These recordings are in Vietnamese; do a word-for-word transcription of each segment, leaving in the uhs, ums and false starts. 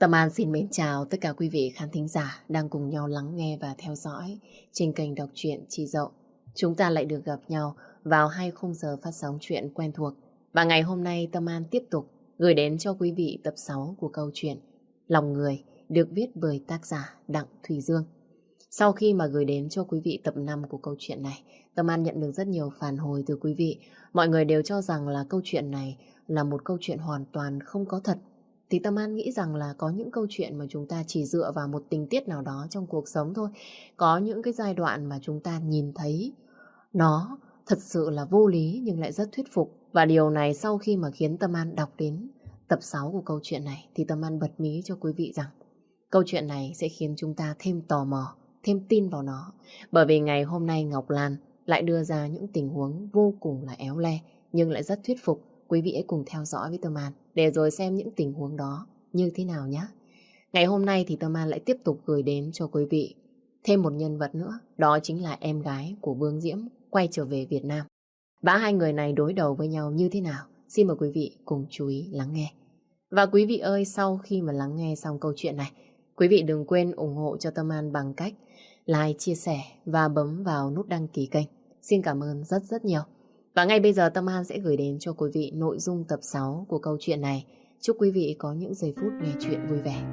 Tâm An xin mến chào tất cả quý vị khán thính giả đang cùng nhau lắng nghe và theo dõi trên kênh đọc truyện Chị Dậu. Chúng ta lại được gặp nhau vào hai khung giờ phát sóng truyện quen thuộc. Và ngày hôm nay Tâm An tiếp tục gửi đến cho quý vị tập sáu của câu chuyện Lòng Người được viết bởi tác giả Đặng Thùy Dương. Sau khi mà gửi đến cho quý vị tập năm của câu chuyện này, Tâm An nhận được rất nhiều phản hồi từ quý vị. Mọi người đều cho rằng là câu chuyện này là một câu chuyện hoàn toàn không có thật. Thì Tâm An nghĩ rằng là có những câu chuyện mà chúng ta chỉ dựa vào một tình tiết nào đó trong cuộc sống thôi. Có những cái giai đoạn mà chúng ta nhìn thấy nó thật sự là vô lý nhưng lại rất thuyết phục. Và điều này sau khi mà khiến Tâm An đọc đến tập sáu của câu chuyện này thì Tâm An bật mí cho quý vị rằng câu chuyện này sẽ khiến chúng ta thêm tò mò, thêm tin vào nó. Bởi vì ngày hôm nay Ngọc Lan lại đưa ra những tình huống vô cùng là éo le nhưng lại rất thuyết phục. Quý vị hãy cùng theo dõi với Tâm An để rồi xem những tình huống đó như thế nào nhé. Ngày hôm nay thì Tâm An lại tiếp tục gửi đến cho quý vị thêm một nhân vật nữa. Đó chính là em gái của Vương Diễm quay trở về Việt Nam. Và hai người này đối đầu với nhau như thế nào? Xin mời quý vị cùng chú ý lắng nghe. Và quý vị ơi, sau khi mà lắng nghe xong câu chuyện này, quý vị đừng quên ủng hộ cho Tâm An bằng cách like, chia sẻ và bấm vào nút đăng ký kênh. Xin cảm ơn rất rất nhiều. Và ngay bây giờ Tâm An sẽ gửi đến cho quý vị nội dung tập sáu của câu chuyện này. Chúc quý vị có những giây phút nghe chuyện vui vẻ.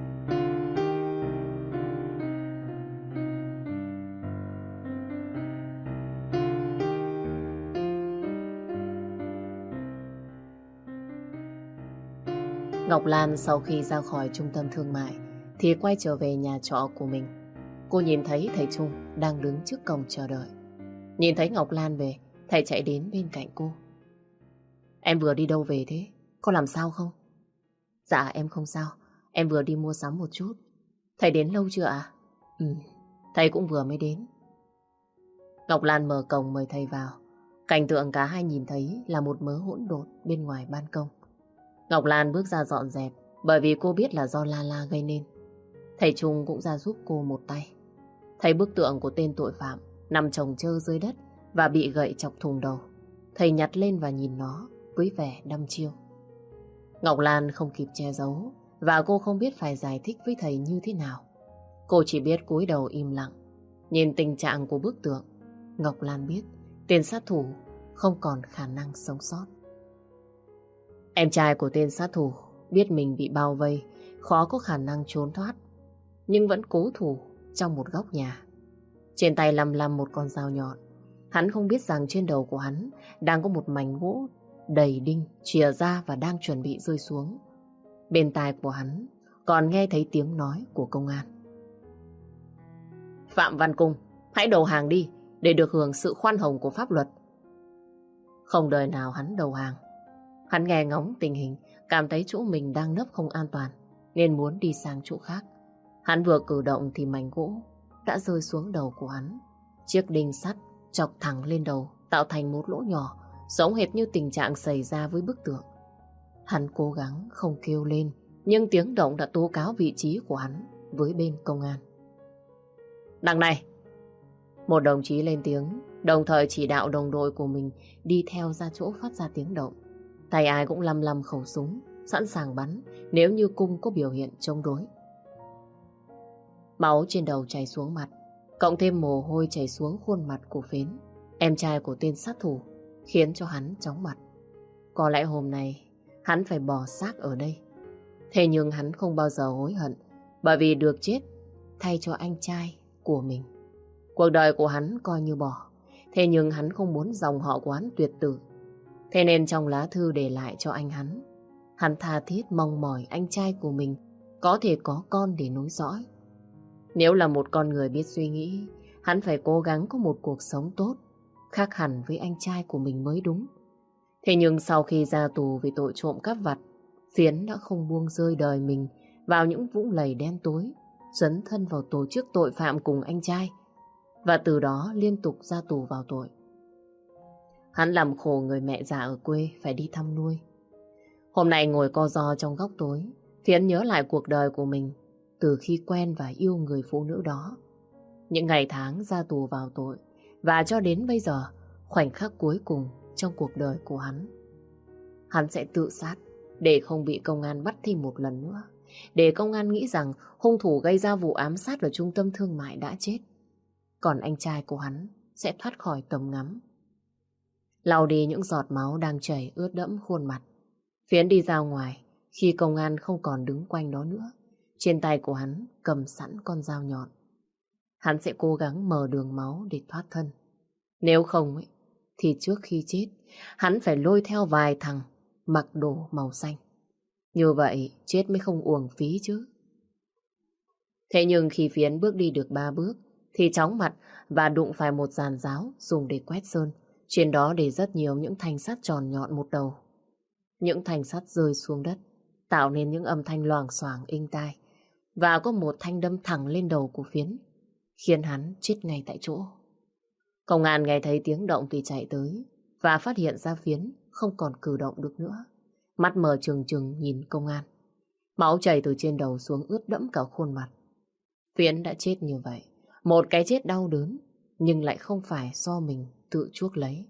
Ngọc Lan sau khi ra khỏi trung tâm thương mại thì quay trở về nhà trọ của mình. Cô nhìn thấy thầy Trung đang đứng trước cổng chờ đợi. Nhìn thấy Ngọc Lan về, thầy chạy đến bên cạnh cô. Em vừa đi đâu về thế? Có làm sao không? Dạ em không sao. Em vừa đi mua sắm một chút. Thầy đến lâu chưa ạ? Ừ, thầy cũng vừa mới đến. Ngọc Lan mở cổng mời thầy vào. Cảnh tượng cả hai nhìn thấy là một mớ hỗn độn bên ngoài ban công. Ngọc Lan bước ra dọn dẹp bởi vì cô biết là do La La gây nên. Thầy Trung cũng ra giúp cô một tay. Thấy bức tượng của tên tội phạm nằm chồng chơ dưới đất và bị gậy chọc thủng đầu. Thầy nhặt lên và nhìn nó với vẻ đăm chiêu. Ngọc Lan không kịp che giấu và cô không biết phải giải thích với thầy như thế nào. Cô chỉ biết cúi đầu im lặng. Nhìn tình trạng của bức tượng, Ngọc Lan biết tên sát thủ không còn khả năng sống sót. Em trai của tên sát thủ biết mình bị bao vây, khó có khả năng trốn thoát, nhưng vẫn cố thủ trong một góc nhà. Trên tay lăm lăm một con dao nhọn. Hắn không biết rằng trên đầu của hắn đang có một mảnh gỗ đầy đinh chìa ra và đang chuẩn bị rơi xuống. Bên tai của hắn còn nghe thấy tiếng nói của công an. Phạm Văn Cung, hãy đầu hàng đi để được hưởng sự khoan hồng của pháp luật. Không đời nào hắn đầu hàng. Hắn nghe ngóng tình hình, cảm thấy chỗ mình đang nấp không an toàn nên muốn đi sang chỗ khác. Hắn vừa cử động thì mảnh gỗ đã rơi xuống đầu của hắn. Chiếc đinh sắt chọc thẳng lên đầu, tạo thành một lỗ nhỏ, giống hệt như tình trạng xảy ra với bức tượng. Hắn cố gắng không kêu lên, nhưng tiếng động đã tố cáo vị trí của hắn với bên công an. Đằng này! Một đồng chí lên tiếng, đồng thời chỉ đạo đồng đội của mình đi theo ra chỗ phát ra tiếng động. Tay ai cũng lăm lăm khẩu súng, sẵn sàng bắn nếu như Cung có biểu hiện chống đối. Máu trên đầu chảy xuống mặt, cộng thêm mồ hôi chảy xuống khuôn mặt của Phến, em trai của tên sát thủ, khiến cho hắn chóng mặt. Có lẽ hôm nay hắn phải bỏ xác ở đây. Thế nhưng hắn không bao giờ hối hận, bởi vì được chết thay cho anh trai của mình. Cuộc đời của hắn coi như bỏ. Thế nhưng hắn không muốn dòng họ của hắn tuyệt tử. Thế nên trong lá thư để lại cho anh hắn, hắn tha thiết mong mỏi anh trai của mình có thể có con để nối dõi. Nếu là một con người biết suy nghĩ, hắn phải cố gắng có một cuộc sống tốt, khác hẳn với anh trai của mình mới đúng. Thế nhưng sau khi ra tù vì tội trộm cắp vặt, Phiến đã không buông rơi đời mình vào những vũng lầy đen tối, dấn thân vào tổ chức tội phạm cùng anh trai, và từ đó liên tục ra tù vào tội. Hắn làm khổ người mẹ già ở quê phải đi thăm nuôi. Hôm nay ngồi co ro trong góc tối, Phiến nhớ lại cuộc đời của mình từ khi quen và yêu người phụ nữ đó. Những ngày tháng ra tù vào tội, và cho đến bây giờ, khoảnh khắc cuối cùng trong cuộc đời của hắn. Hắn sẽ tự sát để không bị công an bắt thêm một lần nữa. để công an nghĩ rằng hung thủ gây ra vụ ám sát ở trung tâm thương mại đã chết. Còn anh trai của hắn sẽ thoát khỏi tầm ngắm. Lau đi những giọt máu đang chảy ướt đẫm khuôn mặt. Phiến đi ra ngoài khi công an không còn đứng quanh đó nữa. Trên tay của hắn cầm sẵn con dao nhọn. Hắn sẽ cố gắng mở đường máu để thoát thân. Nếu không ấy, thì trước khi chết, hắn phải lôi theo vài thằng mặc đồ màu xanh. Như vậy chết mới không uổng phí chứ. Thế nhưng khi Phiến bước đi được ba bước thì chóng mặt và đụng phải một giàn giáo dùng để quét sơn. Trên đó để rất nhiều những thanh sắt tròn nhọn một đầu. Những thanh sắt rơi xuống đất tạo nên những âm thanh loảng xoảng inh tai. Và có một thanh đâm thẳng lên đầu của Phiến, khiến hắn chết ngay tại chỗ. Công an nghe thấy tiếng động thì chạy tới và phát hiện ra Phiến không còn cử động được nữa. Mắt mở trừng trừng nhìn công an. Máu chảy từ trên đầu xuống ướt đẫm cả khuôn mặt. Phiến đã chết như vậy. Một cái chết đau đớn, nhưng lại không phải do mình tự chuốc lấy.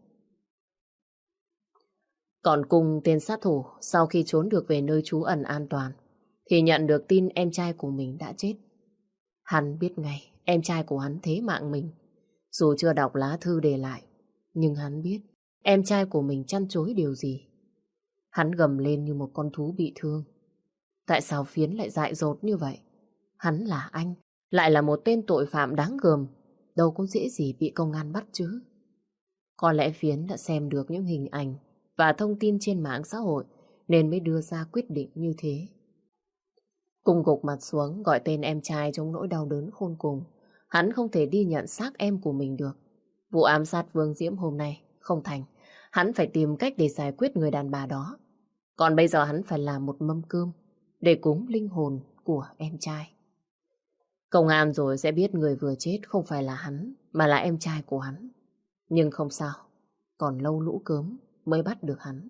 Còn Cung, tên sát thủ, sau khi trốn được về nơi trú ẩn an toàn, thì nhận được tin em trai của mình đã chết. Hắn biết ngay em trai của hắn thế mạng mình. Dù chưa đọc lá thư để lại, nhưng hắn biết em trai của mình chăn chối điều gì. Hắn gầm lên như một con thú bị thương. Tại sao Phiến lại dại dột như vậy? Hắn là anh, lại là một tên tội phạm đáng gờm, đâu có dễ gì bị công an bắt chứ. Có lẽ Phiến đã xem được những hình ảnh và thông tin trên mạng xã hội nên mới đưa ra quyết định như thế. Cung gục mặt xuống gọi tên em trai trong nỗi đau đớn khôn cùng. Hắn không thể đi nhận xác em của mình được. Vụ ám sát Vương Diễm hôm nay không thành. Hắn phải tìm cách để giải quyết người đàn bà đó. Còn bây giờ hắn phải làm một mâm cơm để cúng linh hồn của em trai. Công an rồi sẽ biết người vừa chết không phải là hắn, mà là em trai của hắn. Nhưng không sao, còn lâu lũ cớm mới bắt được hắn.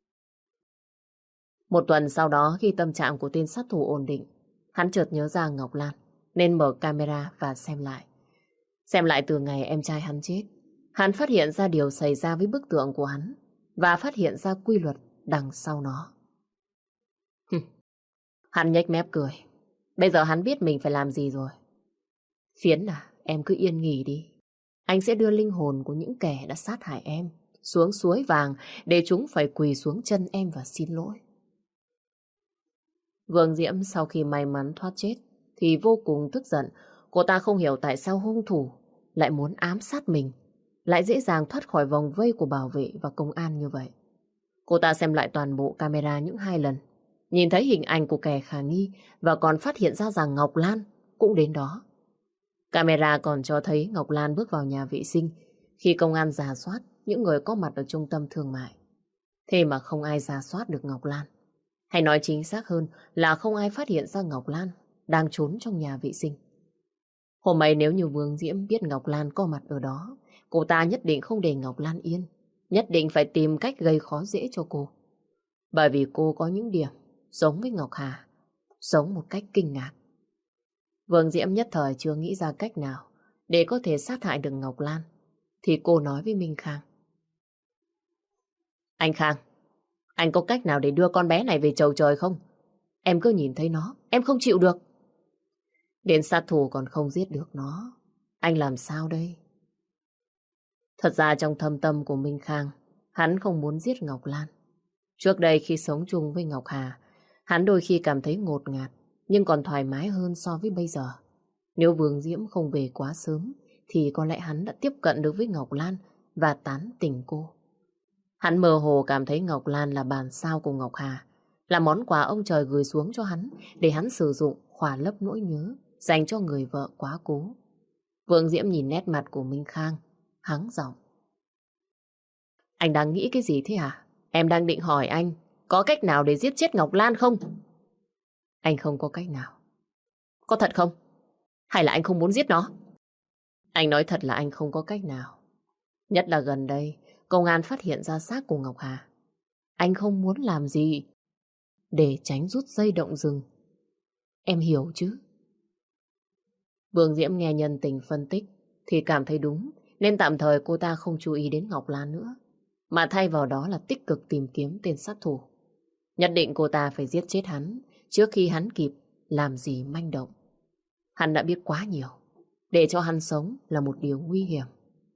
Một tuần sau đó, khi tâm trạng của tên sát thủ ổn định, hắn chợt nhớ ra Ngọc Lan, nên mở camera và xem lại. Xem lại từ ngày em trai hắn chết, hắn phát hiện ra điều xảy ra với bức tượng của hắn và phát hiện ra quy luật đằng sau nó. Hắn nhếch mép cười. Bây giờ hắn biết mình phải làm gì rồi. Phiến à, em cứ yên nghỉ đi. Anh sẽ đưa linh hồn của những kẻ đã sát hại em xuống suối vàng để chúng phải quỳ xuống chân em và xin lỗi. Vương Diễm sau khi may mắn thoát chết thì vô cùng tức giận. Cô ta không hiểu tại sao hung thủ lại muốn ám sát mình, lại dễ dàng thoát khỏi vòng vây của bảo vệ và công an như vậy. Cô ta xem lại toàn bộ camera những hai lần, nhìn thấy hình ảnh của kẻ khả nghi và còn phát hiện ra rằng Ngọc Lan cũng đến đó. Camera còn cho thấy Ngọc Lan bước vào nhà vệ sinh khi công an rà soát những người có mặt ở trung tâm thương mại. Thế mà không ai rà soát được Ngọc Lan. Hay nói chính xác hơn là không ai phát hiện ra Ngọc Lan đang trốn trong nhà vệ sinh. Hôm ấy nếu như Vương Diễm biết Ngọc Lan có mặt ở đó, cô ta nhất định không để Ngọc Lan yên. Nhất định phải tìm cách gây khó dễ cho cô. Bởi vì cô có những điểm giống với Ngọc Hà, giống một cách kinh ngạc. Vương Diễm nhất thời chưa nghĩ ra cách nào để có thể sát hại được Ngọc Lan, thì cô nói với Minh Khang. Anh Khang, anh có cách nào để đưa con bé này về chầu trời không? Em cứ nhìn thấy nó, em không chịu được. Đến sát thủ còn không giết được nó, anh làm sao đây? Thật ra trong thâm tâm của Minh Khang, hắn không muốn giết Ngọc Lan. Trước đây khi sống chung với Ngọc Hà, hắn đôi khi cảm thấy ngột ngạt, nhưng còn thoải mái hơn so với bây giờ. Nếu Vương Diễm không về quá sớm, thì có lẽ hắn đã tiếp cận được với Ngọc Lan và tán tỉnh cô. Hắn mơ hồ cảm thấy Ngọc Lan là bản sao của Ngọc Hà, là món quà ông trời gửi xuống cho hắn để hắn sử dụng khỏa lấp nỗi nhớ dành cho người vợ quá cố. Vương Diễm nhìn nét mặt của Minh Khang, hắng giọng. Anh đang nghĩ cái gì thế hả? Em đang định hỏi anh, có cách nào để giết chết Ngọc Lan không? Anh không có cách nào. Có thật không? Hay là anh không muốn giết nó? Anh nói thật là anh không có cách nào. Nhất là gần đây, công an phát hiện ra xác của Ngọc Hà. Anh không muốn làm gì để tránh rút dây động rừng. Em hiểu chứ? Vương Diễm nghe nhân tình phân tích thì cảm thấy đúng, nên tạm thời cô ta không chú ý đến Ngọc Lan nữa, mà thay vào đó là tích cực tìm kiếm tên sát thủ. Nhất định cô ta phải giết chết hắn trước khi hắn kịp làm gì manh động. Hắn đã biết quá nhiều. Để cho hắn sống là một điều nguy hiểm.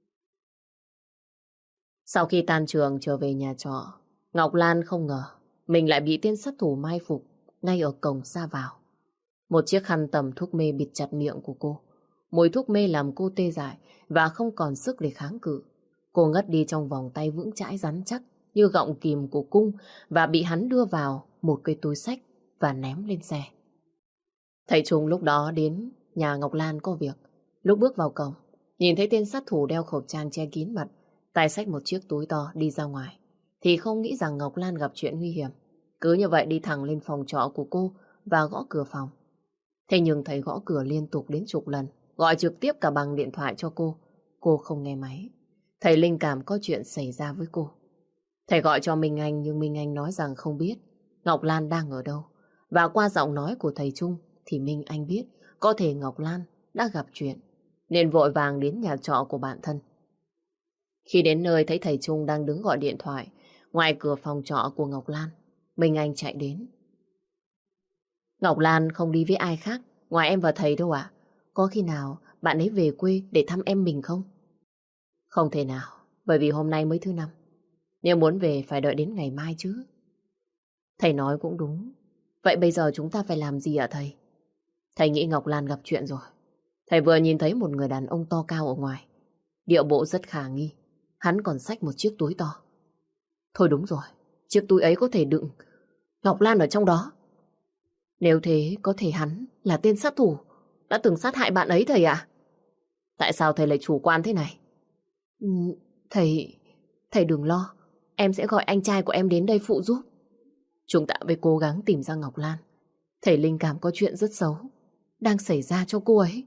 Sau khi tan trường trở về nhà trọ, Ngọc Lan không ngờ mình lại bị tên sát thủ mai phục ngay ở cổng ra vào. Một chiếc khăn tầm thuốc mê bịt chặt miệng của cô. Mùi thuốc mê làm cô tê dại và không còn sức để kháng cự. Cô ngất đi trong vòng tay vững chãi rắn chắc như gọng kìm của cung và bị hắn đưa vào một cái túi xách và ném lên xe. Thầy Trung lúc đó đến nhà Ngọc Lan có việc. Lúc bước vào cổng, nhìn thấy tên sát thủ đeo khẩu trang che kín mặt, tay xách một chiếc túi to đi ra ngoài, thì không nghĩ rằng Ngọc Lan gặp chuyện nguy hiểm. Cứ như vậy đi thẳng lên phòng trọ của cô và gõ cửa phòng. Thế nhưng thầy gõ cửa liên tục đến chục lần, gọi trực tiếp cả bằng điện thoại cho cô. Cô không nghe máy. Thầy linh cảm có chuyện xảy ra với cô. Thầy gọi cho Minh Anh nhưng Minh Anh nói rằng không biết Ngọc Lan đang ở đâu. Và qua giọng nói của thầy Trung thì Minh Anh biết có thể Ngọc Lan đã gặp chuyện, nên vội vàng đến nhà trọ của bạn thân. Khi đến nơi thấy thầy Trung đang đứng gọi điện thoại ngoài cửa phòng trọ của Ngọc Lan, Minh Anh chạy đến. Ngọc Lan không đi với ai khác ngoài em và thầy đâu ạ. Có khi nào bạn ấy về quê để thăm em mình không? Không thể nào, bởi vì hôm nay mới thứ năm. Nếu muốn về phải đợi đến ngày mai chứ. Thầy nói cũng đúng. Vậy bây giờ chúng ta phải làm gì ạ thầy? Thầy nghĩ Ngọc Lan gặp chuyện rồi. Thầy vừa nhìn thấy một người đàn ông to cao ở ngoài. Điệu bộ rất khả nghi. Hắn còn xách một chiếc túi to. Thôi đúng rồi, chiếc túi ấy có thể đựng Ngọc Lan ở trong đó. Nếu thế có thể hắn là tên sát thủ đã từng sát hại bạn ấy thầy ạ. Tại sao thầy lại chủ quan thế này? Ừ, thầy... Thầy đừng lo. Em sẽ gọi anh trai của em đến đây phụ giúp. Chúng ta phải cố gắng tìm ra Ngọc Lan. Thầy linh cảm có chuyện rất xấu đang xảy ra cho cô ấy.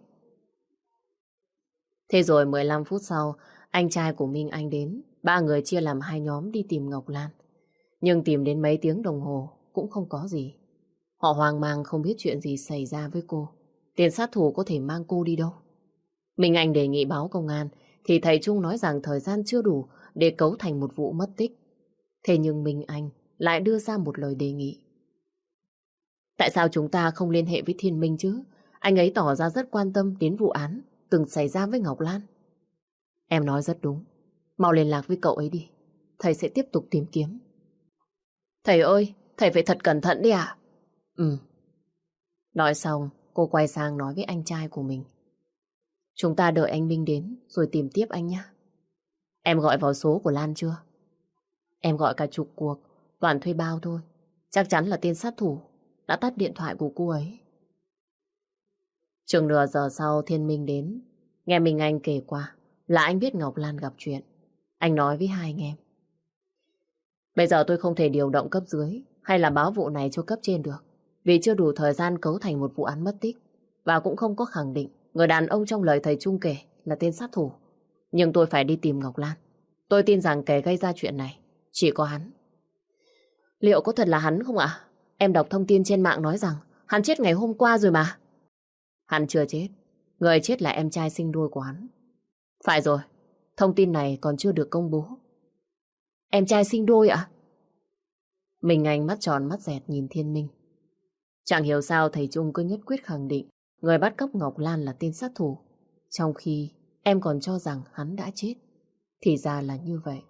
Thế rồi mười lăm phút sau, anh trai của Minh Anh đến. Ba người chia làm hai nhóm đi tìm Ngọc Lan. Nhưng tìm đến mấy tiếng đồng hồ cũng không có gì. Họ hoang mang không biết chuyện gì xảy ra với cô. Tên sát thủ có thể mang cô đi đâu. Minh Anh đề nghị báo công an, thì thầy Trung nói rằng thời gian chưa đủ để cấu thành một vụ mất tích. Thế nhưng Minh Anh lại đưa ra một lời đề nghị. Tại sao chúng ta không liên hệ với Thiên Minh chứ? Anh ấy tỏ ra rất quan tâm đến vụ án từng xảy ra với Ngọc Lan. Em nói rất đúng. Mau liên lạc với cậu ấy đi. Thầy sẽ tiếp tục tìm kiếm. Thầy ơi, thầy phải thật cẩn thận đi ạ. Ừ. Nói xong, cô quay sang nói với anh trai của mình. Chúng ta đợi anh Minh đến rồi tìm tiếp anh nhé. Em gọi vào số của Lan chưa? Em gọi cả chục cuộc, toàn thuê bao thôi. Chắc chắn là tên sát thủ đã tắt điện thoại của cô ấy. Chừng nửa giờ sau Thiên Minh đến. Nghe Minh Anh kể qua là anh biết Ngọc Lan gặp chuyện. Anh nói với hai anh em. Bây giờ tôi không thể điều động cấp dưới hay là báo vụ này cho cấp trên được, vì chưa đủ thời gian cấu thành một vụ án mất tích. Và cũng không có khẳng định người đàn ông trong lời thầy Trung kể là tên sát thủ. Nhưng tôi phải đi tìm Ngọc Lan. Tôi tin rằng kẻ gây ra chuyện này chỉ có hắn. Liệu có thật là hắn không ạ? Em đọc thông tin trên mạng nói rằng hắn chết ngày hôm qua rồi mà. Hắn chưa chết. Người chết là em trai sinh đôi của hắn. Phải rồi, thông tin này còn chưa được công bố. Em trai sinh đôi ạ? Mình Anh mắt tròn mắt dẹt nhìn Thiên Minh. Chẳng hiểu sao thầy Trung cứ nhất quyết khẳng định người bắt cóc Ngọc Lan là tên sát thủ, trong khi em còn cho rằng hắn đã chết. Thì ra là như vậy.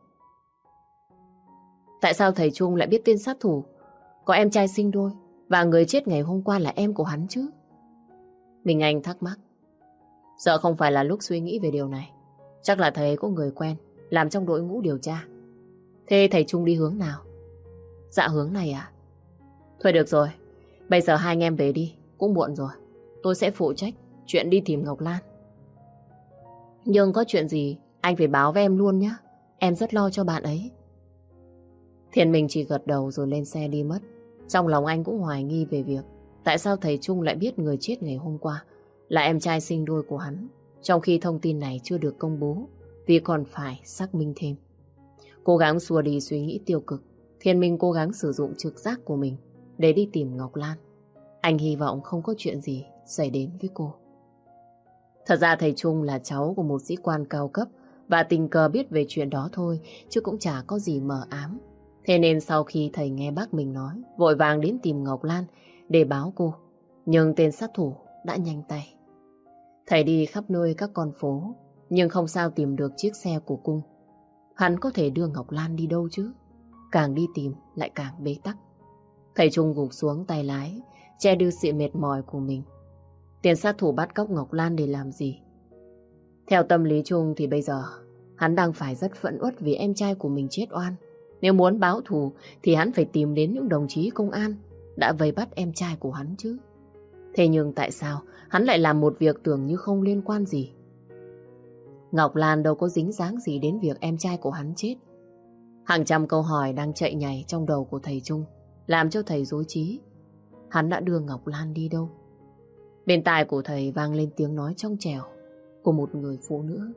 Tại sao thầy Trung lại biết tên sát thủ có em trai sinh đôi và người chết ngày hôm qua là em của hắn chứ? Mình Anh thắc mắc. Giờ không phải là lúc suy nghĩ về điều này. Chắc là thầy có người quen làm trong đội ngũ điều tra. Thế thầy Trung đi hướng nào? Dạ hướng này à? Thôi được rồi, bây giờ hai anh em về đi, cũng muộn rồi. Tôi sẽ phụ trách chuyện đi tìm Ngọc Lan. Nhưng có chuyện gì anh phải báo với em luôn nhé. Em rất lo cho bạn ấy. Thiên Minh chỉ gật đầu rồi lên xe đi mất. Trong lòng anh cũng hoài nghi về việc tại sao thầy Trung lại biết người chết ngày hôm qua là em trai sinh đôi của hắn, trong khi thông tin này chưa được công bố, vì còn phải xác minh thêm. Cố gắng xua đi suy nghĩ tiêu cực, Thiên Minh cố gắng sử dụng trực giác của mình để đi tìm Ngọc Lan. Anh hy vọng không có chuyện gì xảy đến với cô. Thật ra thầy Trung là cháu của một sĩ quan cao cấp và tình cờ biết về chuyện đó thôi, chứ cũng chả có gì mờ ám. Thế nên sau khi thầy nghe bác mình nói, vội vàng đến tìm Ngọc Lan để báo cô. Nhưng tên sát thủ đã nhanh tay. Thầy đi khắp nơi các con phố, nhưng không sao tìm được chiếc xe của Cung. Hắn có thể đưa Ngọc Lan đi đâu chứ? Càng đi tìm lại càng bế tắc. Thầy Trung gục xuống tay lái, che đi sự mệt mỏi của mình. Tên sát thủ bắt cóc Ngọc Lan để làm gì? Theo tâm lý Trung thì bây giờ hắn đang phải rất phẫn uất vì em trai của mình chết oan. Nếu muốn báo thù thì hắn phải tìm đến những đồng chí công an đã vây bắt em trai của hắn chứ. Thế nhưng tại sao hắn lại làm một việc tưởng như không liên quan gì? Ngọc Lan đâu có dính dáng gì đến việc em trai của hắn chết. Hàng trăm câu hỏi đang chạy nhảy trong đầu của thầy Trung, làm cho thầy rối trí. Hắn đã đưa Ngọc Lan đi đâu? Bên tai của thầy vang lên tiếng nói trong trẻo của một người phụ nữ.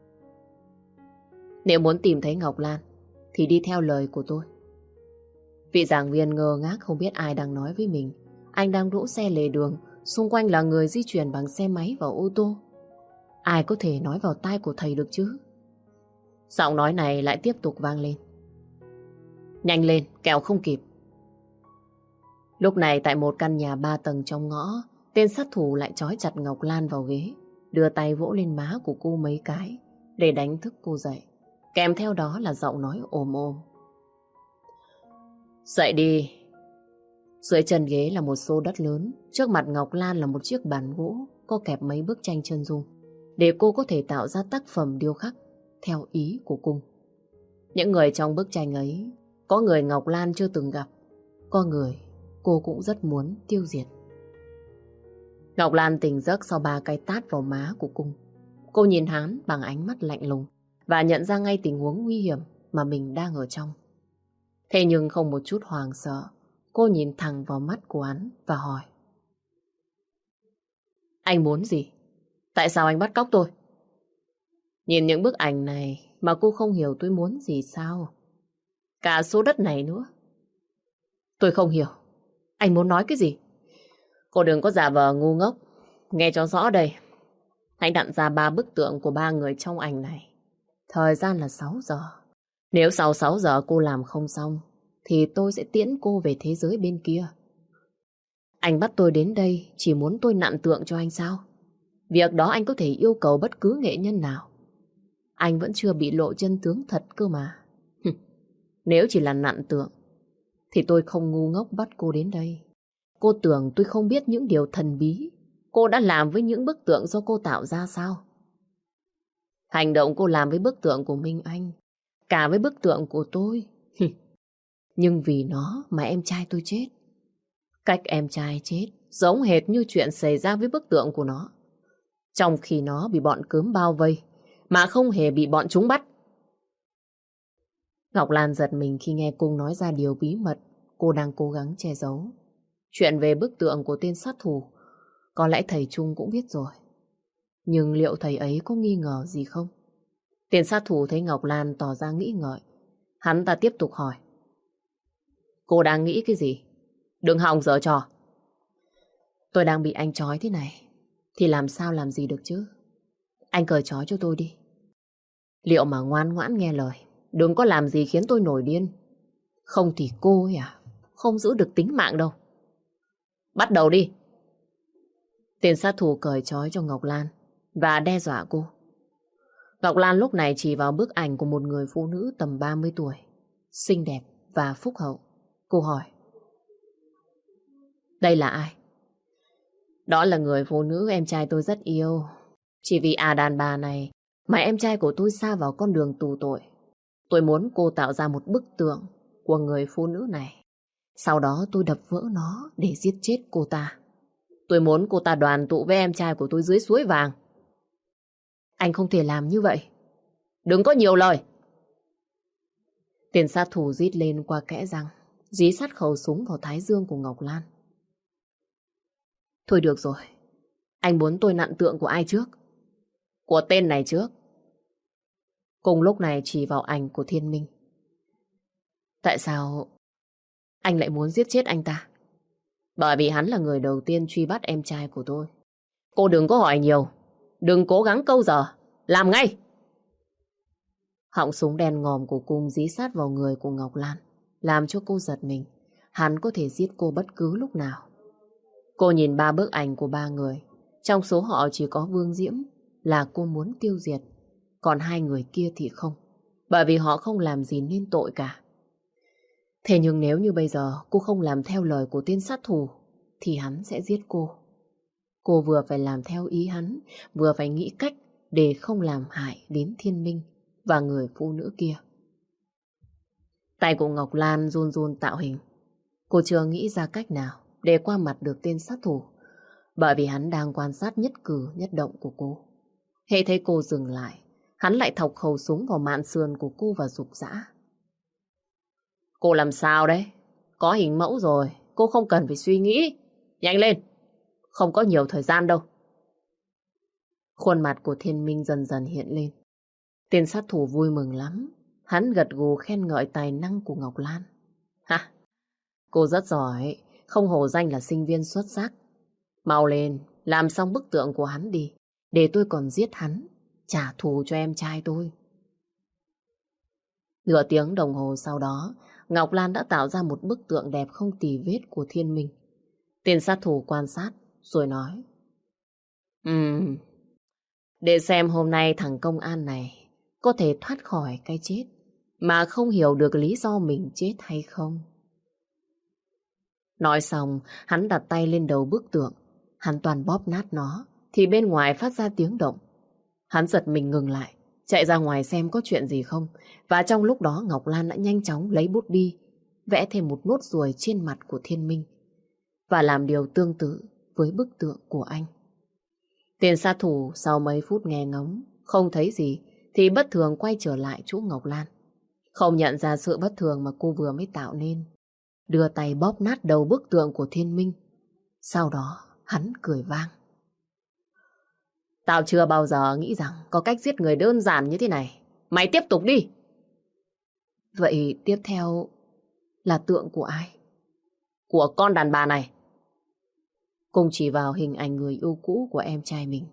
Nếu muốn tìm thấy Ngọc Lan thì đi theo lời của tôi. Vị giảng viên ngơ ngác không biết ai đang nói với mình. Anh đang đỗ xe lề đường, xung quanh là người di chuyển bằng xe máy và ô tô. Ai có thể nói vào tai của thầy được chứ? Giọng nói này lại tiếp tục vang lên. Nhanh lên, kẻo không kịp. Lúc này tại một căn nhà ba tầng trong ngõ, tên sát thủ lại trói chặt Ngọc Lan vào ghế, đưa tay vỗ lên má của cô mấy cái để đánh thức cô dậy. Kèm theo đó là giọng nói ồm ồm. Dậy đi. Dưới chân ghế là một xô đất lớn, trước mặt Ngọc Lan là một chiếc bàn gỗ có kẹp mấy bức tranh chân dung để cô có thể tạo ra tác phẩm điêu khắc theo ý của Cung. Những người trong bức tranh ấy, có người Ngọc Lan chưa từng gặp, có người cô cũng rất muốn tiêu diệt. Ngọc Lan tỉnh giấc sau ba cái tát vào má của Cung. Cô nhìn hắn bằng ánh mắt lạnh lùng và nhận ra ngay tình huống nguy hiểm mà mình đang ở trong. Thế nhưng không một chút hoảng sợ, cô nhìn thẳng vào mắt của hắn và hỏi. Anh muốn gì? Tại sao anh bắt cóc tôi? Nhìn những bức ảnh này mà cô không hiểu tôi muốn gì sao? Cả số đất này nữa. Tôi không hiểu. Anh muốn nói cái gì? Cô đừng có giả vờ ngu ngốc. Nghe cho rõ đây. Anh đặt ra ba bức tượng của ba người trong ảnh này. Thời gian là sáu giờ. Nếu sau sáu giờ cô làm không xong thì tôi sẽ tiễn cô về thế giới bên kia. Anh bắt tôi đến đây chỉ muốn tôi nặn tượng cho anh sao? Việc đó anh có thể yêu cầu bất cứ nghệ nhân nào. Anh vẫn chưa bị lộ chân tướng thật cơ mà. Nếu chỉ là nặn tượng thì tôi không ngu ngốc bắt cô đến đây. Cô tưởng tôi không biết những điều thần bí cô đã làm với những bức tượng do cô tạo ra sao? Hành động cô làm với bức tượng của Minh Anh, cả với bức tượng của tôi. Nhưng vì nó mà em trai tôi chết. Cách em trai chết giống hệt như chuyện xảy ra với bức tượng của nó. Trong khi nó bị bọn cướm bao vây mà không hề bị bọn chúng bắt. Ngọc Lan giật mình khi nghe Cung nói ra điều bí mật cô đang cố gắng che giấu. Chuyện về bức tượng của tên sát thủ có lẽ thầy Trung cũng biết rồi. Nhưng liệu thầy ấy có nghi ngờ gì không? Tên sát thủ thấy Ngọc Lan tỏ ra nghĩ ngợi. Hắn ta tiếp tục hỏi. Cô đang nghĩ cái gì? Đừng hòng giở trò. Tôi đang bị anh trói thế này thì làm sao làm gì được chứ? Anh cởi trói cho tôi đi. Liệu mà ngoan ngoãn nghe lời, đừng có làm gì khiến tôi nổi điên. Không thì cô ấy à, không giữ được tính mạng đâu. Bắt đầu đi. Tên sát thủ cởi trói cho Ngọc Lan và đe dọa cô. Ngọc Lan lúc này chỉ vào bức ảnh của một người phụ nữ tầm ba mươi tuổi, xinh đẹp và phúc hậu. Cô hỏi. Đây là ai? Đó là người phụ nữ em trai tôi rất yêu. Chỉ vì à đàn bà này mà em trai của tôi sa vào con đường tù tội. Tôi muốn cô tạo ra một bức tượng của người phụ nữ này. Sau đó tôi đập vỡ nó để giết chết cô ta. Tôi muốn cô ta đoàn tụ với em trai của tôi dưới suối vàng. Anh không thể làm như vậy. Đừng có nhiều lời. Tên sát thủ rít lên qua kẽ răng, dí sát khẩu súng vào thái dương của Ngọc Lan. Thôi được rồi. Anh muốn tôi nặn tượng của ai trước? Của tên này trước. Cùng lúc này chỉ vào ảnh của Thiên Minh. Tại sao anh lại muốn giết chết anh ta? Bởi vì hắn là người đầu tiên truy bắt em trai của tôi. Cô đừng có hỏi nhiều. Đừng cố gắng câu giờ. Làm ngay. Họng súng đen ngòm của Cung dí sát vào người của Ngọc Lan, làm cho cô giật mình. Hắn có thể giết cô bất cứ lúc nào. Cô nhìn ba bức ảnh của ba người. Trong số họ chỉ có Vương Diễm là cô muốn tiêu diệt. Còn hai người kia thì không. Bởi vì họ không làm gì nên tội cả. Thế nhưng nếu như bây giờ cô không làm theo lời của tên sát thủ thì hắn sẽ giết cô. Cô vừa phải làm theo ý hắn, vừa phải nghĩ cách để không làm hại đến Thiên Minh và người phụ nữ kia. Tay của Ngọc Lan run run tạo hình. Cô chưa nghĩ ra cách nào để qua mặt được tên sát thủ, bởi vì hắn đang quan sát nhất cử nhất động của cô. Hễ thấy cô dừng lại, hắn lại thọc khẩu súng vào mạn sườn của cô và rục rã. Cô làm sao đấy? Có hình mẫu rồi, cô không cần phải suy nghĩ. Nhanh lên, không có nhiều thời gian đâu. Khuôn mặt của Thiên Minh dần dần hiện lên. Tên sát thủ vui mừng lắm. Hắn gật gù khen ngợi tài năng của Ngọc Lan. Ha, cô rất giỏi, không hổ danh là sinh viên xuất sắc. Mau lên, làm xong bức tượng của hắn đi, để tôi còn giết hắn, trả thù cho em trai tôi. Nửa tiếng đồng hồ sau đó, Ngọc Lan đã tạo ra một bức tượng đẹp không tì vết của Thiên Minh. Tên sát thủ quan sát, rồi nói. Ừm, để xem hôm nay thằng công an này có thể thoát khỏi cái chết mà không hiểu được lý do mình chết hay không. Nói xong, hắn đặt tay lên đầu bức tượng. Hắn toàn bóp nát nó, thì bên ngoài phát ra tiếng động. Hắn giật mình ngừng lại, chạy ra ngoài xem có chuyện gì không. Và trong lúc đó Ngọc Lan đã nhanh chóng lấy bút bi, vẽ thêm một nốt ruồi trên mặt của Thiên Minh, và làm điều tương tự với bức tượng của anh. Tên sát thủ sau mấy phút nghe ngóng, không thấy gì, thì bất thường quay trở lại chỗ Ngọc Lan. Không nhận ra sự bất thường mà cô vừa mới tạo nên, đưa tay bóp nát đầu bức tượng của Thiên Minh. Sau đó hắn cười vang. Tao chưa bao giờ nghĩ rằng có cách giết người đơn giản như thế này. Mày tiếp tục đi. Vậy tiếp theo là tượng của ai? Của con đàn bà này. Cùng chỉ vào hình ảnh người yêu cũ của em trai mình.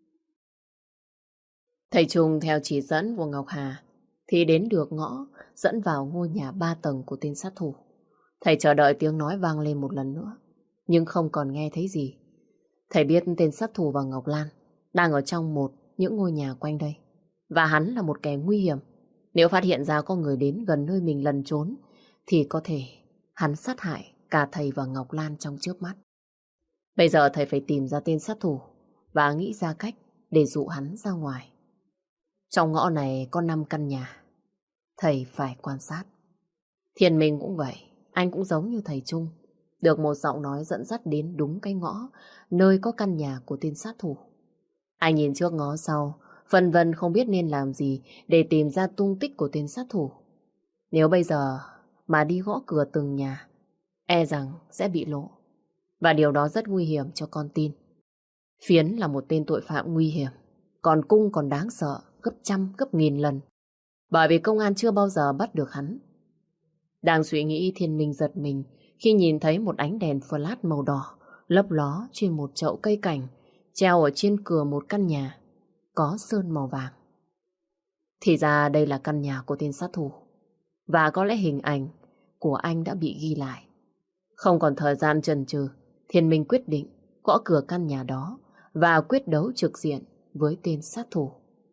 Thầy Trung theo chỉ dẫn của Ngọc Hà thì đến được ngõ dẫn vào ngôi nhà ba tầng của tên sát thủ. Thầy chờ đợi tiếng nói vang lên một lần nữa, nhưng không còn nghe thấy gì. Thầy biết tên sát thủ và Ngọc Lan đang ở trong một những ngôi nhà quanh đây, và hắn là một kẻ nguy hiểm. Nếu phát hiện ra có người đến gần nơi mình lẩn trốn thì có thể hắn sát hại cả thầy và Ngọc Lan trong chớp mắt. Bây giờ thầy phải tìm ra tên sát thủ và nghĩ ra cách để dụ hắn ra ngoài. Trong ngõ này có năm căn nhà, thầy phải quan sát. Thiên Minh cũng vậy, anh cũng giống như thầy Trung, được một giọng nói dẫn dắt đến đúng cái ngõ nơi có căn nhà của tên sát thủ. Anh nhìn trước ngó sau, phân vân không biết nên làm gì để tìm ra tung tích của tên sát thủ. Nếu bây giờ mà đi gõ cửa từng nhà, e rằng sẽ bị lộ. Và điều đó rất nguy hiểm cho con tin. Phiến là một tên tội phạm nguy hiểm, còn Cung còn đáng sợ gấp trăm, gấp nghìn lần. Bởi vì công an chưa bao giờ bắt được hắn. Đang suy nghĩ, Thiên Minh giật mình khi nhìn thấy một ánh đèn flash màu đỏ lấp ló trên một chậu cây cảnh treo ở trên cửa một căn nhà có sơn màu vàng. Thì ra đây là căn nhà của tên sát thủ, và có lẽ hình ảnh của anh đã bị ghi lại. Không còn thời gian chần chừ, Thiên Minh quyết định gõ cửa căn nhà đó và quyết đấu trực diện với tên sát thủ.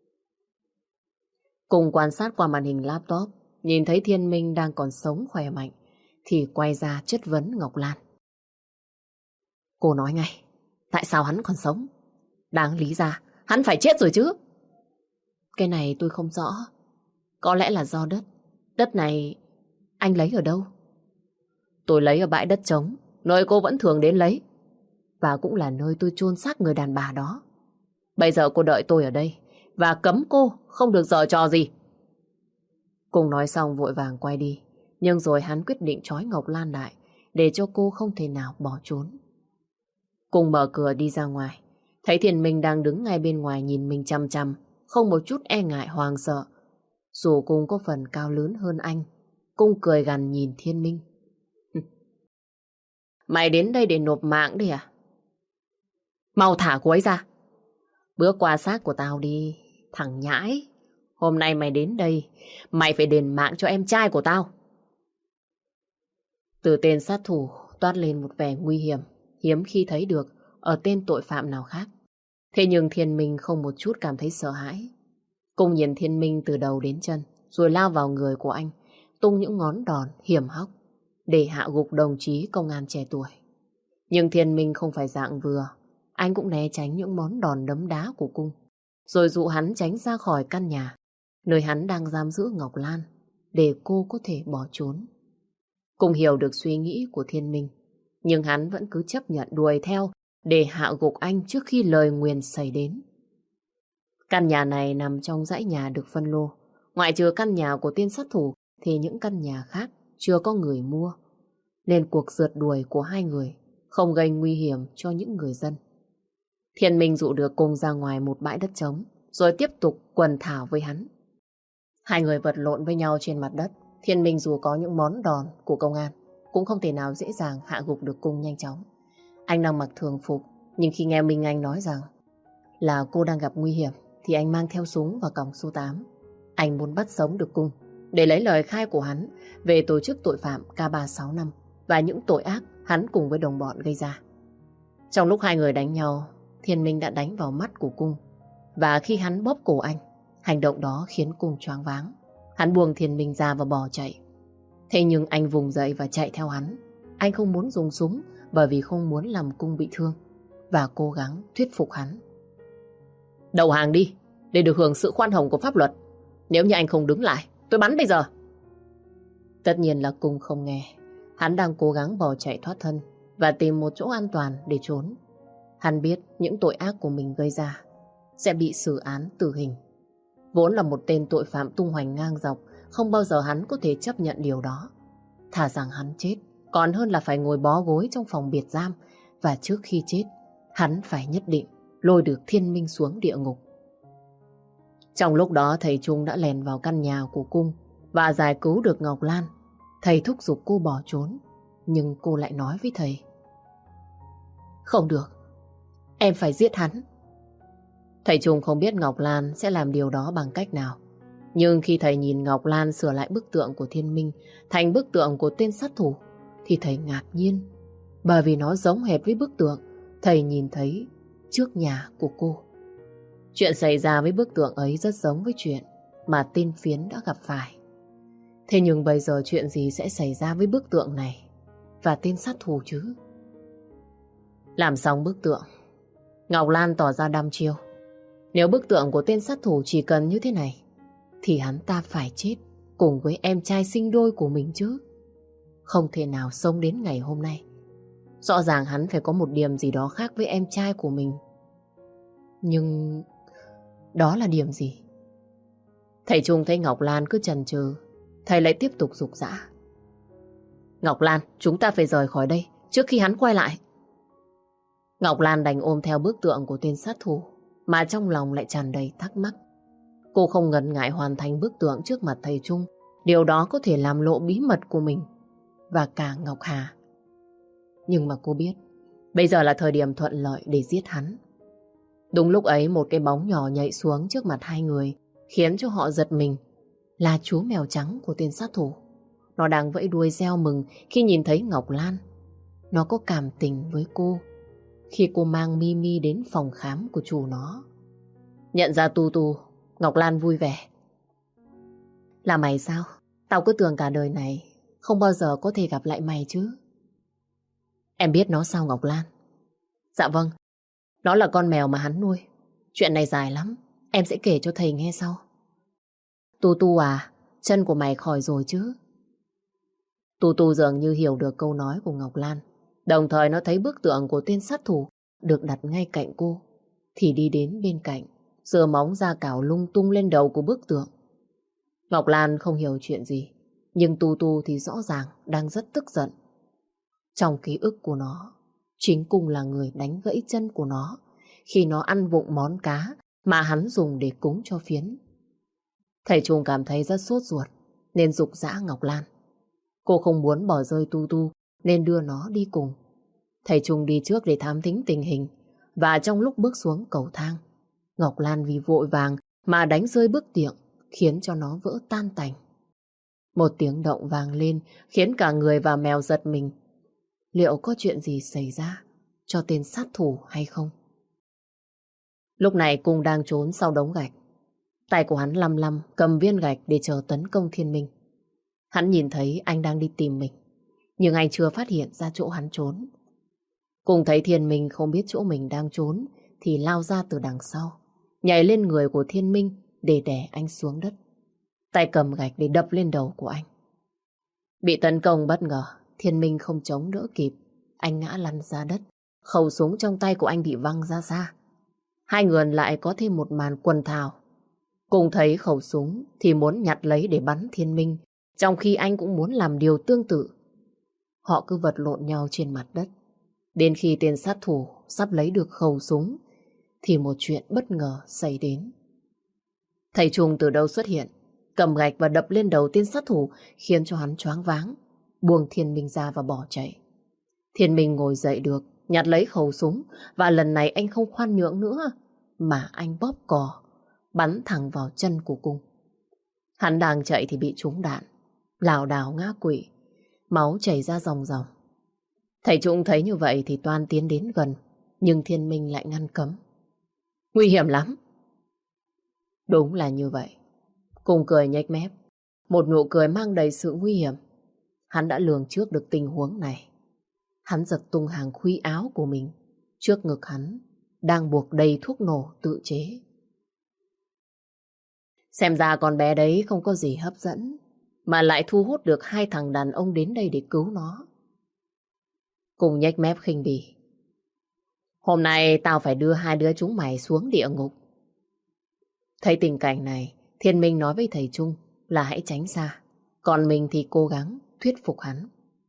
Cùng quan sát qua màn hình laptop, nhìn thấy Thiên Minh đang còn sống khỏe mạnh, thì quay ra chất vấn Ngọc Lan. Cô nói ngay, tại sao hắn còn sống? Đáng lý ra, hắn phải chết rồi chứ. Cái này tôi không rõ. Có lẽ là do đất. Đất này anh lấy ở đâu? Tôi lấy ở bãi đất trống, nơi cô vẫn thường đến lấy. Và cũng là nơi tôi chôn xác người đàn bà đó. Bây giờ cô đợi tôi ở đây và cấm cô không được giở trò gì. Cùng nói xong vội vàng quay đi. Nhưng rồi hắn quyết định trói Ngọc Lan lại để cho cô không thể nào bỏ trốn. Cùng mở cửa đi ra ngoài, thấy Thiên Minh đang đứng ngay bên ngoài nhìn mình chăm chăm, không một chút e ngại hoàng sợ. Dù Cung có phần cao lớn hơn anh, Cung cười gằn nhìn Thiên Minh. Mày đến đây để nộp mạng đi à? Mau thả cô ấy ra. Bước qua xác của tao đi, thằng nhãi. Hôm nay mày đến đây, mày phải đền mạng cho em trai của tao. Từ tên sát thủ toát lên một vẻ nguy hiểm. hiếm khi thấy được ở tên tội phạm nào khác. Thế nhưng Thiên Minh không một chút cảm thấy sợ hãi. Cung nhìn Thiên Minh từ đầu đến chân, rồi lao vào người của anh, tung những ngón đòn hiểm hóc để hạ gục đồng chí công an trẻ tuổi. Nhưng Thiên Minh không phải dạng vừa, anh cũng né tránh những món đòn đấm đá của Cung, rồi dụ hắn tránh ra khỏi căn nhà nơi hắn đang giam giữ Ngọc Lan để cô có thể bỏ trốn. Cung hiểu được suy nghĩ của Thiên Minh, nhưng hắn vẫn cứ chấp nhận đuổi theo để hạ gục anh trước khi lời nguyền xảy đến. Căn nhà này nằm trong dãy nhà được phân lô. Ngoại trừ căn nhà của tên sát thủ thì những căn nhà khác chưa có người mua. Nên cuộc rượt đuổi của hai người không gây nguy hiểm cho những người dân. Thiên Minh dụ được Cung ra ngoài một bãi đất trống, rồi tiếp tục quần thảo với hắn. Hai người vật lộn với nhau trên mặt đất. Thiên Minh dù có những món đòn của công an, cũng không thể nào dễ dàng hạ gục được Cung nhanh chóng. Anh đang mặc thường phục, nhưng khi nghe Minh Anh nói rằng là cô đang gặp nguy hiểm, thì anh mang theo súng và còng số tám. Anh muốn bắt sống được Cung để lấy lời khai của hắn về tổ chức tội phạm K ba sáu năm và những tội ác hắn cùng với đồng bọn gây ra. Trong lúc hai người đánh nhau, Thiên Minh đã đánh vào mắt của Cung, và khi hắn bóp cổ anh, hành động đó khiến Cung choáng váng. Hắn buông Thiên Minh ra và bỏ chạy. Thế nhưng anh vùng dậy và chạy theo hắn. Anh không muốn dùng súng bởi vì không muốn làm Cung bị thương, và cố gắng thuyết phục hắn. Đầu hàng đi, để được hưởng sự khoan hồng của pháp luật. Nếu như anh không đứng lại, tôi bắn bây giờ. Tất nhiên là Cung không nghe. Hắn đang cố gắng bỏ chạy thoát thân và tìm một chỗ an toàn để trốn. Hắn biết những tội ác của mình gây ra sẽ bị xử án tử hình. Vốn là một tên tội phạm tung hoành ngang dọc, không bao giờ hắn có thể chấp nhận điều đó. Thà rằng hắn chết, còn hơn là phải ngồi bó gối trong phòng biệt giam, và trước khi chết, hắn phải nhất định lôi được Thiên Minh xuống địa ngục. Trong lúc đó, thầy Trung đã lèn vào căn nhà của Cung và giải cứu được Ngọc Lan. Thầy thúc giục cô bỏ trốn, nhưng cô lại nói với thầy: Không được, em phải giết hắn. Thầy Trung không biết Ngọc Lan sẽ làm điều đó bằng cách nào. Nhưng khi thầy nhìn Ngọc Lan sửa lại bức tượng của Thiên Minh thành bức tượng của tên sát thủ, thì thầy ngạc nhiên, bởi vì nó giống hệt với bức tượng thầy nhìn thấy trước nhà của cô. Chuyện xảy ra với bức tượng ấy rất giống với chuyện mà tên Phiến đã gặp phải. Thế nhưng bây giờ chuyện gì sẽ xảy ra với bức tượng này và tên sát thủ chứ? Làm xong bức tượng, Ngọc Lan tỏ ra đăm chiêu. Nếu bức tượng của tên sát thủ chỉ cần như thế này, thì hắn ta phải chết cùng với em trai sinh đôi của mình chứ. Không thể nào sống đến ngày hôm nay. Rõ ràng hắn phải có một điểm gì đó khác với em trai của mình. Nhưng đó là điểm gì? Thầy Trung thấy Ngọc Lan cứ chần chừ, thầy lại tiếp tục giục giã. Ngọc Lan, chúng ta phải rời khỏi đây trước khi hắn quay lại. Ngọc Lan đành ôm theo bức tượng của tên sát thủ, mà trong lòng lại tràn đầy thắc mắc. Cô không ngần ngại hoàn thành bức tượng trước mặt thầy Trung. Điều đó có thể làm lộ bí mật của mình và cả Ngọc Hà. Nhưng mà cô biết bây giờ là thời điểm thuận lợi để giết hắn. Đúng lúc ấy, một cái bóng nhỏ nhảy xuống trước mặt hai người, khiến cho họ giật mình. Là chú mèo trắng của tên sát thủ. Nó đang vẫy đuôi reo mừng khi nhìn thấy Ngọc Lan. Nó có cảm tình với cô khi cô mang Mimi đến phòng khám của chủ nó. Nhận ra Tu Tu, Ngọc Lan vui vẻ. Là mày sao? Tao cứ tưởng cả đời này không bao giờ có thể gặp lại mày chứ. Em biết nó sao Ngọc Lan? Dạ vâng, nó là con mèo mà hắn nuôi. Chuyện này dài lắm, em sẽ kể cho thầy nghe sau. Tu Tu à, chân của mày khỏi rồi chứ? Tu Tu dường như hiểu được câu nói của Ngọc Lan. Đồng thời nó thấy bức tượng của tên sát thủ được đặt ngay cạnh cô, thì đi đến bên cạnh, giơ móng ra cào lung tung lên đầu của bức tượng. Ngọc Lan không hiểu chuyện gì, nhưng Tu Tu thì rõ ràng đang rất tức giận. Trong ký ức của nó, chính Cung là người đánh gãy chân của nó khi nó ăn vụng món cá mà hắn dùng để cúng cho Phiến. Thầy Trung cảm thấy rất sốt ruột nên giục giã Ngọc Lan. Cô không muốn bỏ rơi Tu Tu nên đưa nó đi cùng. Thầy Trung đi trước để thám thính tình hình, và trong lúc bước xuống cầu thang, Ngọc Lan vì vội vàng mà đánh rơi bức tượng, khiến cho nó vỡ tan tành. Một tiếng động vang lên khiến cả người và mèo giật mình. Liệu có chuyện gì xảy ra cho tên sát thủ hay không. Lúc này Cung đang trốn sau đống gạch. Tay của hắn lăm lăm cầm viên gạch để chờ tấn công Thiên Minh. Hắn nhìn thấy anh đang đi tìm mình, nhưng anh chưa phát hiện ra chỗ hắn trốn. Cung thấy Thiên Minh không biết chỗ mình đang trốn thì lao ra từ đằng sau, nhảy lên người của Thiên Minh để đè anh xuống đất. Tay cầm gạch để đập lên đầu của anh. Bị tấn công bất ngờ, Thiên Minh không chống đỡ kịp. Anh ngã lăn ra đất. Khẩu súng trong tay của anh bị văng ra xa. Hai người lại có thêm một màn quần thảo. Cùng thấy khẩu súng thì muốn nhặt lấy để bắn Thiên Minh, trong khi anh cũng muốn làm điều tương tự. Họ cứ vật lộn nhau trên mặt đất. Đến khi tên sát thủ sắp lấy được khẩu súng thì một chuyện bất ngờ xảy đến. Thầy Trung từ đâu xuất hiện, cầm gạch và đập lên đầu tên sát thủ, khiến cho hắn choáng váng, buông Thiên Minh ra và bỏ chạy. Thiên Minh ngồi dậy được, nhặt lấy khẩu súng, và lần này anh không khoan nhượng nữa, mà anh bóp cò, bắn thẳng vào chân của Cung. Hắn đang chạy thì bị trúng đạn, lảo đảo ngã quỵ, máu chảy ra ròng ròng. Thầy Trung thấy như vậy thì toan tiến đến gần, nhưng Thiên Minh lại ngăn cấm. Nguy hiểm lắm. Đúng là như vậy. Cung cười nhếch mép, một nụ cười mang đầy sự nguy hiểm. Hắn đã lường trước được tình huống này. Hắn giật tung hàng khuy áo của mình. Trước ngực hắn đang buộc đầy thuốc nổ tự chế. Xem ra con bé đấy không có gì hấp dẫn, mà lại thu hút được hai thằng đàn ông đến đây để cứu nó. Cùng nhếch mép khinh bỉ. Hôm nay tao phải đưa hai đứa chúng mày xuống địa ngục. Thấy tình cảnh này, Thiên Minh nói với thầy Trung là hãy tránh xa. Còn mình thì cố gắng thuyết phục hắn.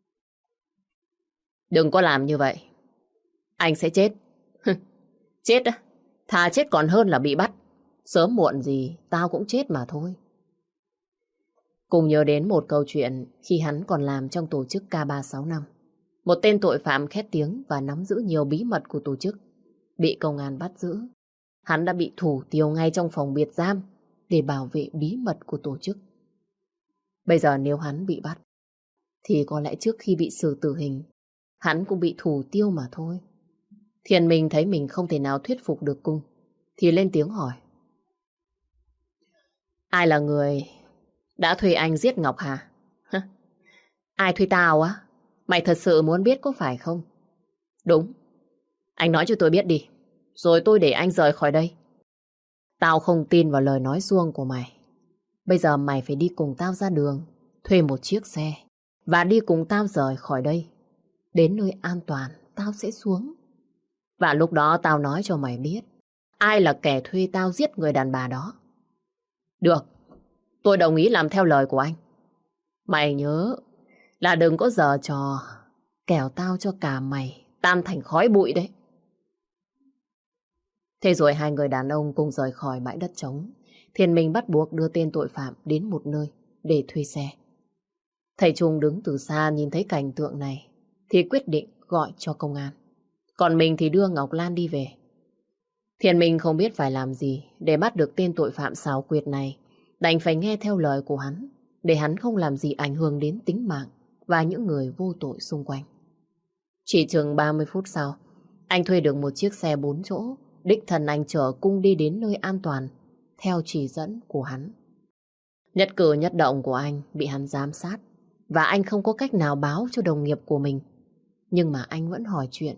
Đừng có làm như vậy. Anh sẽ chết. Chết á? Thà chết còn hơn là bị bắt. Sớm muộn gì tao cũng chết mà thôi. Cùng nhớ đến một câu chuyện khi hắn còn làm trong tổ chức K ba sáu năm. Một tên tội phạm khét tiếng và nắm giữ nhiều bí mật của tổ chức bị công an bắt giữ. Hắn đã bị thủ tiêu ngay trong phòng biệt giam để bảo vệ bí mật của tổ chức. Bây giờ nếu hắn bị bắt thì có lẽ trước khi bị xử tử hình, hắn cũng bị thủ tiêu mà thôi. Thiên Minh thấy mình không thể nào thuyết phục được Cung thì lên tiếng hỏi. Ai là người đã thuê anh giết Ngọc Hà? Ai thuê tao á? Mày thật sự muốn biết có phải không? Đúng. Anh nói cho tôi biết đi, rồi tôi để anh rời khỏi đây. Tao không tin vào lời nói suông của mày. Bây giờ mày phải đi cùng tao ra đường, thuê một chiếc xe và đi cùng tao rời khỏi đây. Đến nơi an toàn tao sẽ xuống. Và lúc đó tao nói cho mày biết ai là kẻ thuê tao giết người đàn bà đó. Được, tôi đồng ý làm theo lời của anh. Mày nhớ là đừng có giở trò, kẻo tao cho cả mày tan thành khói bụi đấy. Thế rồi hai người đàn ông cùng rời khỏi bãi đất trống. Thiên Minh bắt buộc đưa tên tội phạm đến một nơi để thuê xe. Thầy Trung đứng từ xa nhìn thấy cảnh tượng này thì quyết định gọi cho công an. Còn mình thì đưa Ngọc Lan đi về. Thiên Minh không biết phải làm gì để bắt được tên tội phạm xảo quyệt này. Đành phải nghe theo lời của hắn, để hắn không làm gì ảnh hưởng đến tính mạng và những người vô tội xung quanh. Chỉ chừng ba mươi phút sau, anh thuê được một chiếc xe bốn chỗ, đích thân anh chở Cung đi đến nơi an toàn, theo chỉ dẫn của hắn. Nhất cử nhất động của anh bị hắn giám sát, và anh không có cách nào báo cho đồng nghiệp của mình. Nhưng mà anh vẫn hỏi chuyện.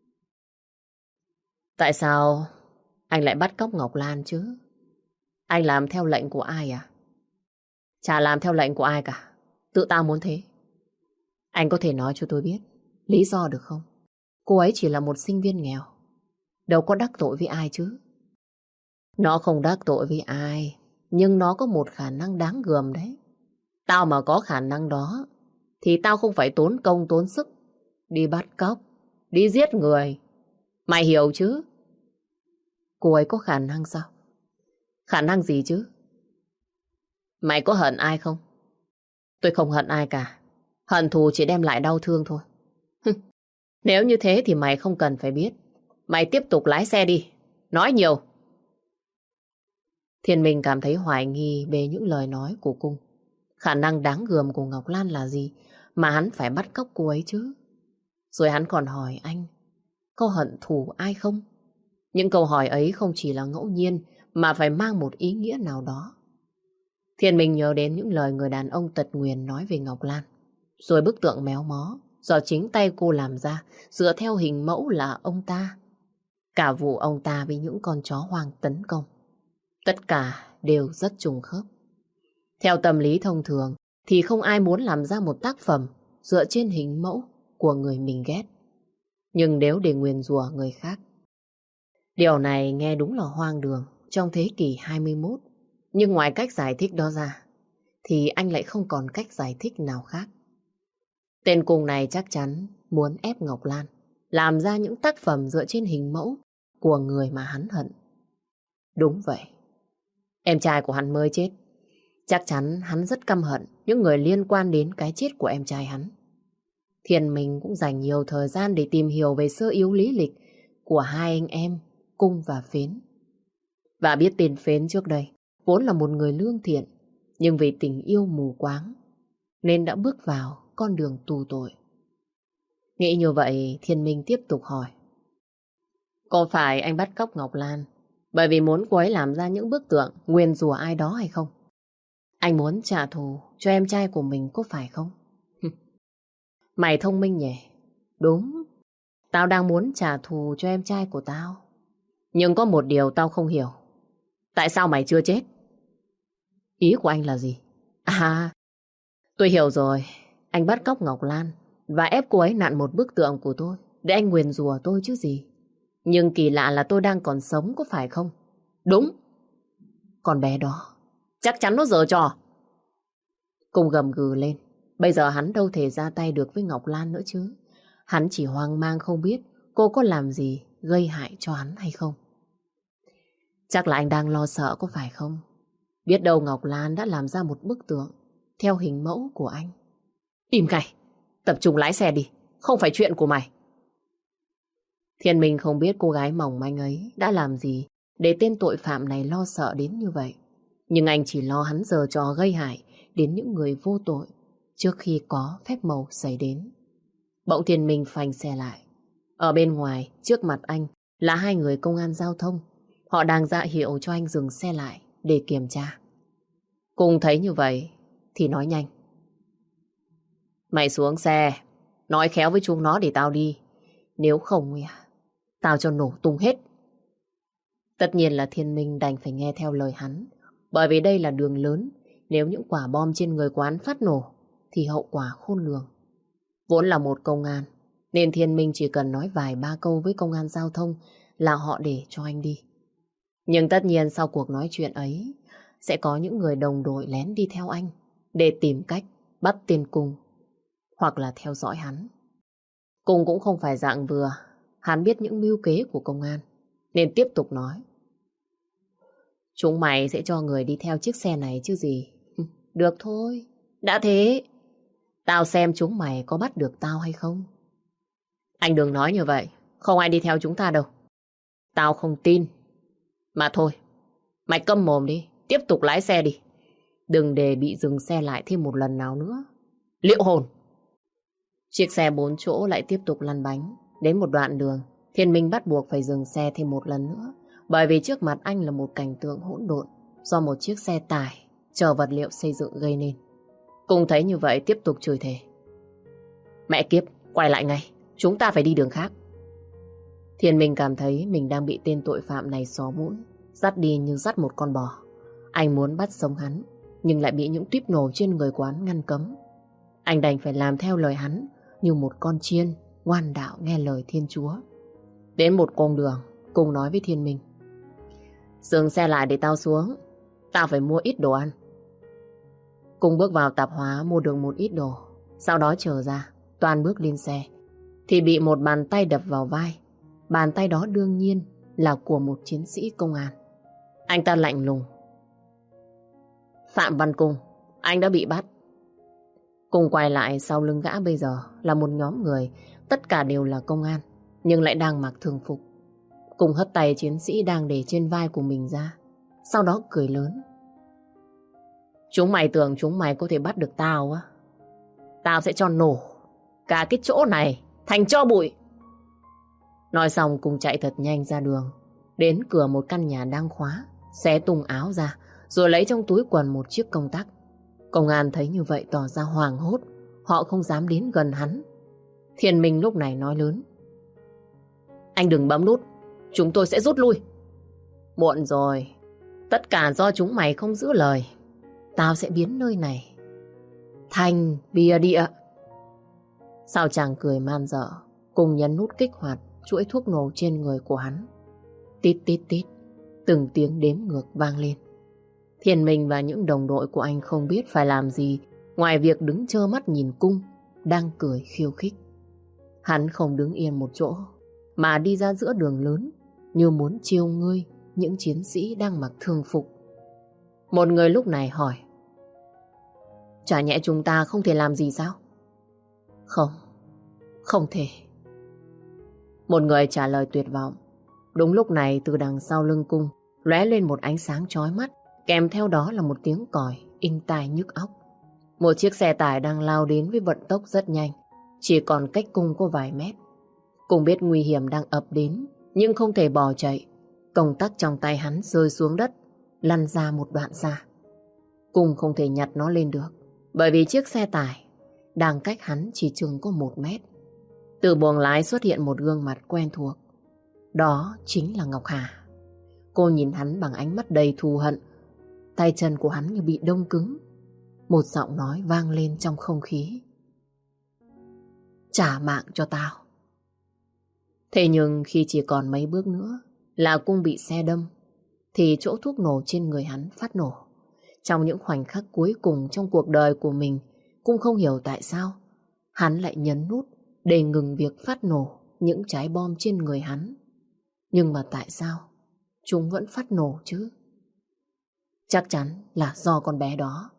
Tại sao anh lại bắt cóc Ngọc Lan chứ? Anh làm theo lệnh của ai à? Chả làm theo lệnh của ai cả. Tự tao muốn thế. Anh có thể nói cho tôi biết lý do được không? Cô ấy chỉ là một sinh viên nghèo, đâu có đắc tội với ai chứ. Nó không đắc tội với ai, nhưng nó có một khả năng đáng gờm đấy. Tao mà có khả năng đó thì tao không phải tốn công tốn sức đi bắt cóc, đi giết người. Mày hiểu chứ? Cô ấy có khả năng sao? Khả năng gì chứ? Mày có hận ai không? Tôi không hận ai cả. Hận thù chỉ đem lại đau thương thôi. Nếu như thế thì mày không cần phải biết. Mày tiếp tục lái xe đi. Nói nhiều. Thiên Minh cảm thấy hoài nghi về những lời nói của Cung. Khả năng đáng gờm của Ngọc Lan là gì mà hắn phải bắt cóc cô ấy chứ? Rồi hắn còn hỏi anh, có hận thù ai không? Những câu hỏi ấy không chỉ là ngẫu nhiên mà phải mang một ý nghĩa nào đó. Thiên Minh nhớ đến những lời người đàn ông tật nguyền nói về Ngọc Lan. Rồi bức tượng méo mó do chính tay cô làm ra, dựa theo hình mẫu là ông ta. Cả vụ ông ta bị những con chó hoang tấn công. Tất cả đều rất trùng khớp. Theo tâm lý thông thường thì không ai muốn làm ra một tác phẩm dựa trên hình mẫu của người mình ghét. Nhưng nếu để nguyền rủa người khác, điều này nghe đúng là hoang đường trong thế kỷ hai mươi mốt. Nhưng ngoài cách giải thích đó ra, thì anh lại không còn cách giải thích nào khác. Tên cùng này chắc chắn muốn ép Ngọc Lan làm ra những tác phẩm dựa trên hình mẫu của người mà hắn hận. Đúng vậy. Em trai của hắn mới chết. Chắc chắn hắn rất căm hận những người liên quan đến cái chết của em trai hắn. Thiên Minh cũng dành nhiều thời gian để tìm hiểu về sơ yếu lý lịch của hai anh em Cung và Phến. Và biết tên Phến trước đây vốn là một người lương thiện, nhưng vì tình yêu mù quáng nên đã bước vào con đường tù tội. Nghĩ như vậy, Thiên Minh tiếp tục hỏi. Có phải anh bắt cóc Ngọc Lan bởi vì muốn cô ấy làm ra những bức tượng nguyền rủa ai đó hay không? Anh muốn trả thù cho em trai của mình có phải không? Mày thông minh nhỉ? Đúng, tao đang muốn trả thù cho em trai của tao. Nhưng có một điều tao không hiểu. Tại sao mày chưa chết? Ý của anh là gì? À, tôi hiểu rồi. Anh bắt cóc Ngọc Lan và ép cô ấy nặn một bức tượng của tôi để anh nguyền rủa tôi chứ gì. Nhưng kỳ lạ là tôi đang còn sống có phải không? Đúng. Con bé đó chắc chắn nó giở trò. Cùng gầm gừ lên. Bây giờ hắn đâu thể ra tay được với Ngọc Lan nữa chứ. Hắn chỉ hoang mang không biết cô có làm gì gây hại cho hắn hay không. Chắc là anh đang lo sợ có phải không? Biết đâu Ngọc Lan đã làm ra một bức tượng theo hình mẫu của anh. Im ngay, tập trung lái xe đi, không phải chuyện của mày. Thiên Minh không biết cô gái mỏng manh ấy đã làm gì để tên tội phạm này lo sợ đến như vậy. Nhưng anh chỉ lo hắn giở trò gây hại đến những người vô tội trước khi có phép màu xảy đến. Bỗng Thiên Minh phanh xe lại. Ở bên ngoài, trước mặt anh là hai người công an giao thông. Họ đang ra hiệu cho anh dừng xe lại để kiểm tra. Cùng thấy như vậy thì nói nhanh. Mày xuống xe, nói khéo với chúng nó để tao đi. Nếu không, tao cho nổ tung hết. Tất nhiên là Thiên Minh đành phải nghe theo lời hắn. Bởi vì đây là đường lớn. Nếu những quả bom trên người quán phát nổ thì hậu quả khôn lường. Vốn là một công an, nên Thiên Minh chỉ cần nói vài ba câu với công an giao thông là họ để cho anh đi. Nhưng tất nhiên sau cuộc nói chuyện ấy sẽ có những người đồng đội lén đi theo anh để tìm cách bắt tên Cung hoặc là theo dõi hắn. Cung cũng không phải dạng vừa, hắn biết những mưu kế của công an nên tiếp tục nói. Chúng mày sẽ cho người đi theo chiếc xe này chứ gì. Được thôi, đã thế tao xem chúng mày có bắt được tao hay không. Anh đừng nói như vậy, không ai đi theo chúng ta đâu. Tao không tin. Mà thôi, mày câm mồm đi, tiếp tục lái xe đi. Đừng để bị dừng xe lại thêm một lần nào nữa. Liệu hồn. Chiếc xe bốn chỗ lại tiếp tục lăn bánh. Đến một đoạn đường, Thiên Minh bắt buộc phải dừng xe thêm một lần nữa. Bởi vì trước mặt anh là một cảnh tượng hỗn độn do một chiếc xe tải chở vật liệu xây dựng gây nên. Cùng thấy như vậy tiếp tục chửi thề. Mẹ kiếp, quay lại ngay, chúng ta phải đi đường khác. Thiên Minh cảm thấy mình đang bị tên tội phạm này xó mũi, dắt đi như dắt một con bò. Anh muốn bắt sống hắn, nhưng lại bị những tuyếp nổ trên người quán ngăn cấm. Anh đành phải làm theo lời hắn như một con chiên ngoan đạo nghe lời Thiên Chúa. Đến một con đường, cùng nói với Thiên Minh. Dừng xe lại để tao xuống, tao phải mua ít đồ ăn. Cùng bước vào tạp hóa mua được một ít đồ. Sau đó trở ra, Toàn bước lên xe thì bị một bàn tay đập vào vai. Bàn tay đó đương nhiên là của một chiến sĩ công an. Anh ta lạnh lùng. Phạm Văn Cung, anh đã bị bắt. Cùng quay lại sau lưng gã bây giờ là một nhóm người, tất cả đều là công an, nhưng lại đang mặc thường phục. Cùng hất tay chiến sĩ đang để trên vai của mình ra, sau đó cười lớn. Chúng mày tưởng chúng mày có thể bắt được tao á? Tao sẽ cho nổ cả cái chỗ này thành tro bụi. Nói xong cùng chạy thật nhanh ra đường. Đến cửa một căn nhà đang khóa, xé tung áo ra, rồi lấy trong túi quần một chiếc công tắc. Công an thấy như vậy tỏ ra hoảng hốt, họ không dám đến gần hắn. Thiên Minh lúc này nói lớn: Anh đừng bấm nút, chúng tôi sẽ rút lui. Muộn rồi, tất cả do chúng mày không giữ lời. Tao sẽ biến nơi này thành bia địa. Sao chàng cười man dợ, cùng nhấn nút kích hoạt chuỗi thuốc nổ trên người của hắn. Tít tít tít, từng tiếng đếm ngược vang lên. Thiên Minh và những đồng đội của anh không biết phải làm gì ngoài việc đứng trơ mắt nhìn Cung đang cười khiêu khích. Hắn không đứng yên một chỗ mà đi ra giữa đường lớn như muốn chiêu ngươi những chiến sĩ đang mặc thường phục. Một người lúc này hỏi: Chả nhẽ chúng ta không thể làm gì sao? Không, không thể. Một người trả lời tuyệt vọng. Đúng lúc này từ đằng sau lưng Cung lóe lên một ánh sáng chói mắt, kèm theo đó là một tiếng còi inh tai nhức óc. Một chiếc xe tải đang lao đến với vận tốc rất nhanh, chỉ còn cách Cung có vài mét. Cung biết nguy hiểm đang ập đến, nhưng không thể bỏ chạy. Công tắc trong tay hắn rơi xuống đất, lăn ra một đoạn xa. Cung không thể nhặt nó lên được, bởi vì chiếc xe tải đang cách hắn chỉ chừng có một mét. Từ buồng lái xuất hiện một gương mặt quen thuộc. Đó chính là Ngọc Hà. Cô nhìn hắn bằng ánh mắt đầy thù hận. Tay chân của hắn như bị đông cứng. Một giọng nói vang lên trong không khí: Trả mạng cho tao. Thế nhưng khi chỉ còn mấy bước nữa là Cung bị xe đâm, thì chỗ thuốc nổ trên người hắn phát nổ. Trong những khoảnh khắc cuối cùng trong cuộc đời của mình, Cung không hiểu tại sao hắn lại nhấn nút để ngừng việc phát nổ những trái bom trên người hắn. Nhưng mà tại sao chúng vẫn phát nổ chứ? Chắc chắn là do con bé đó.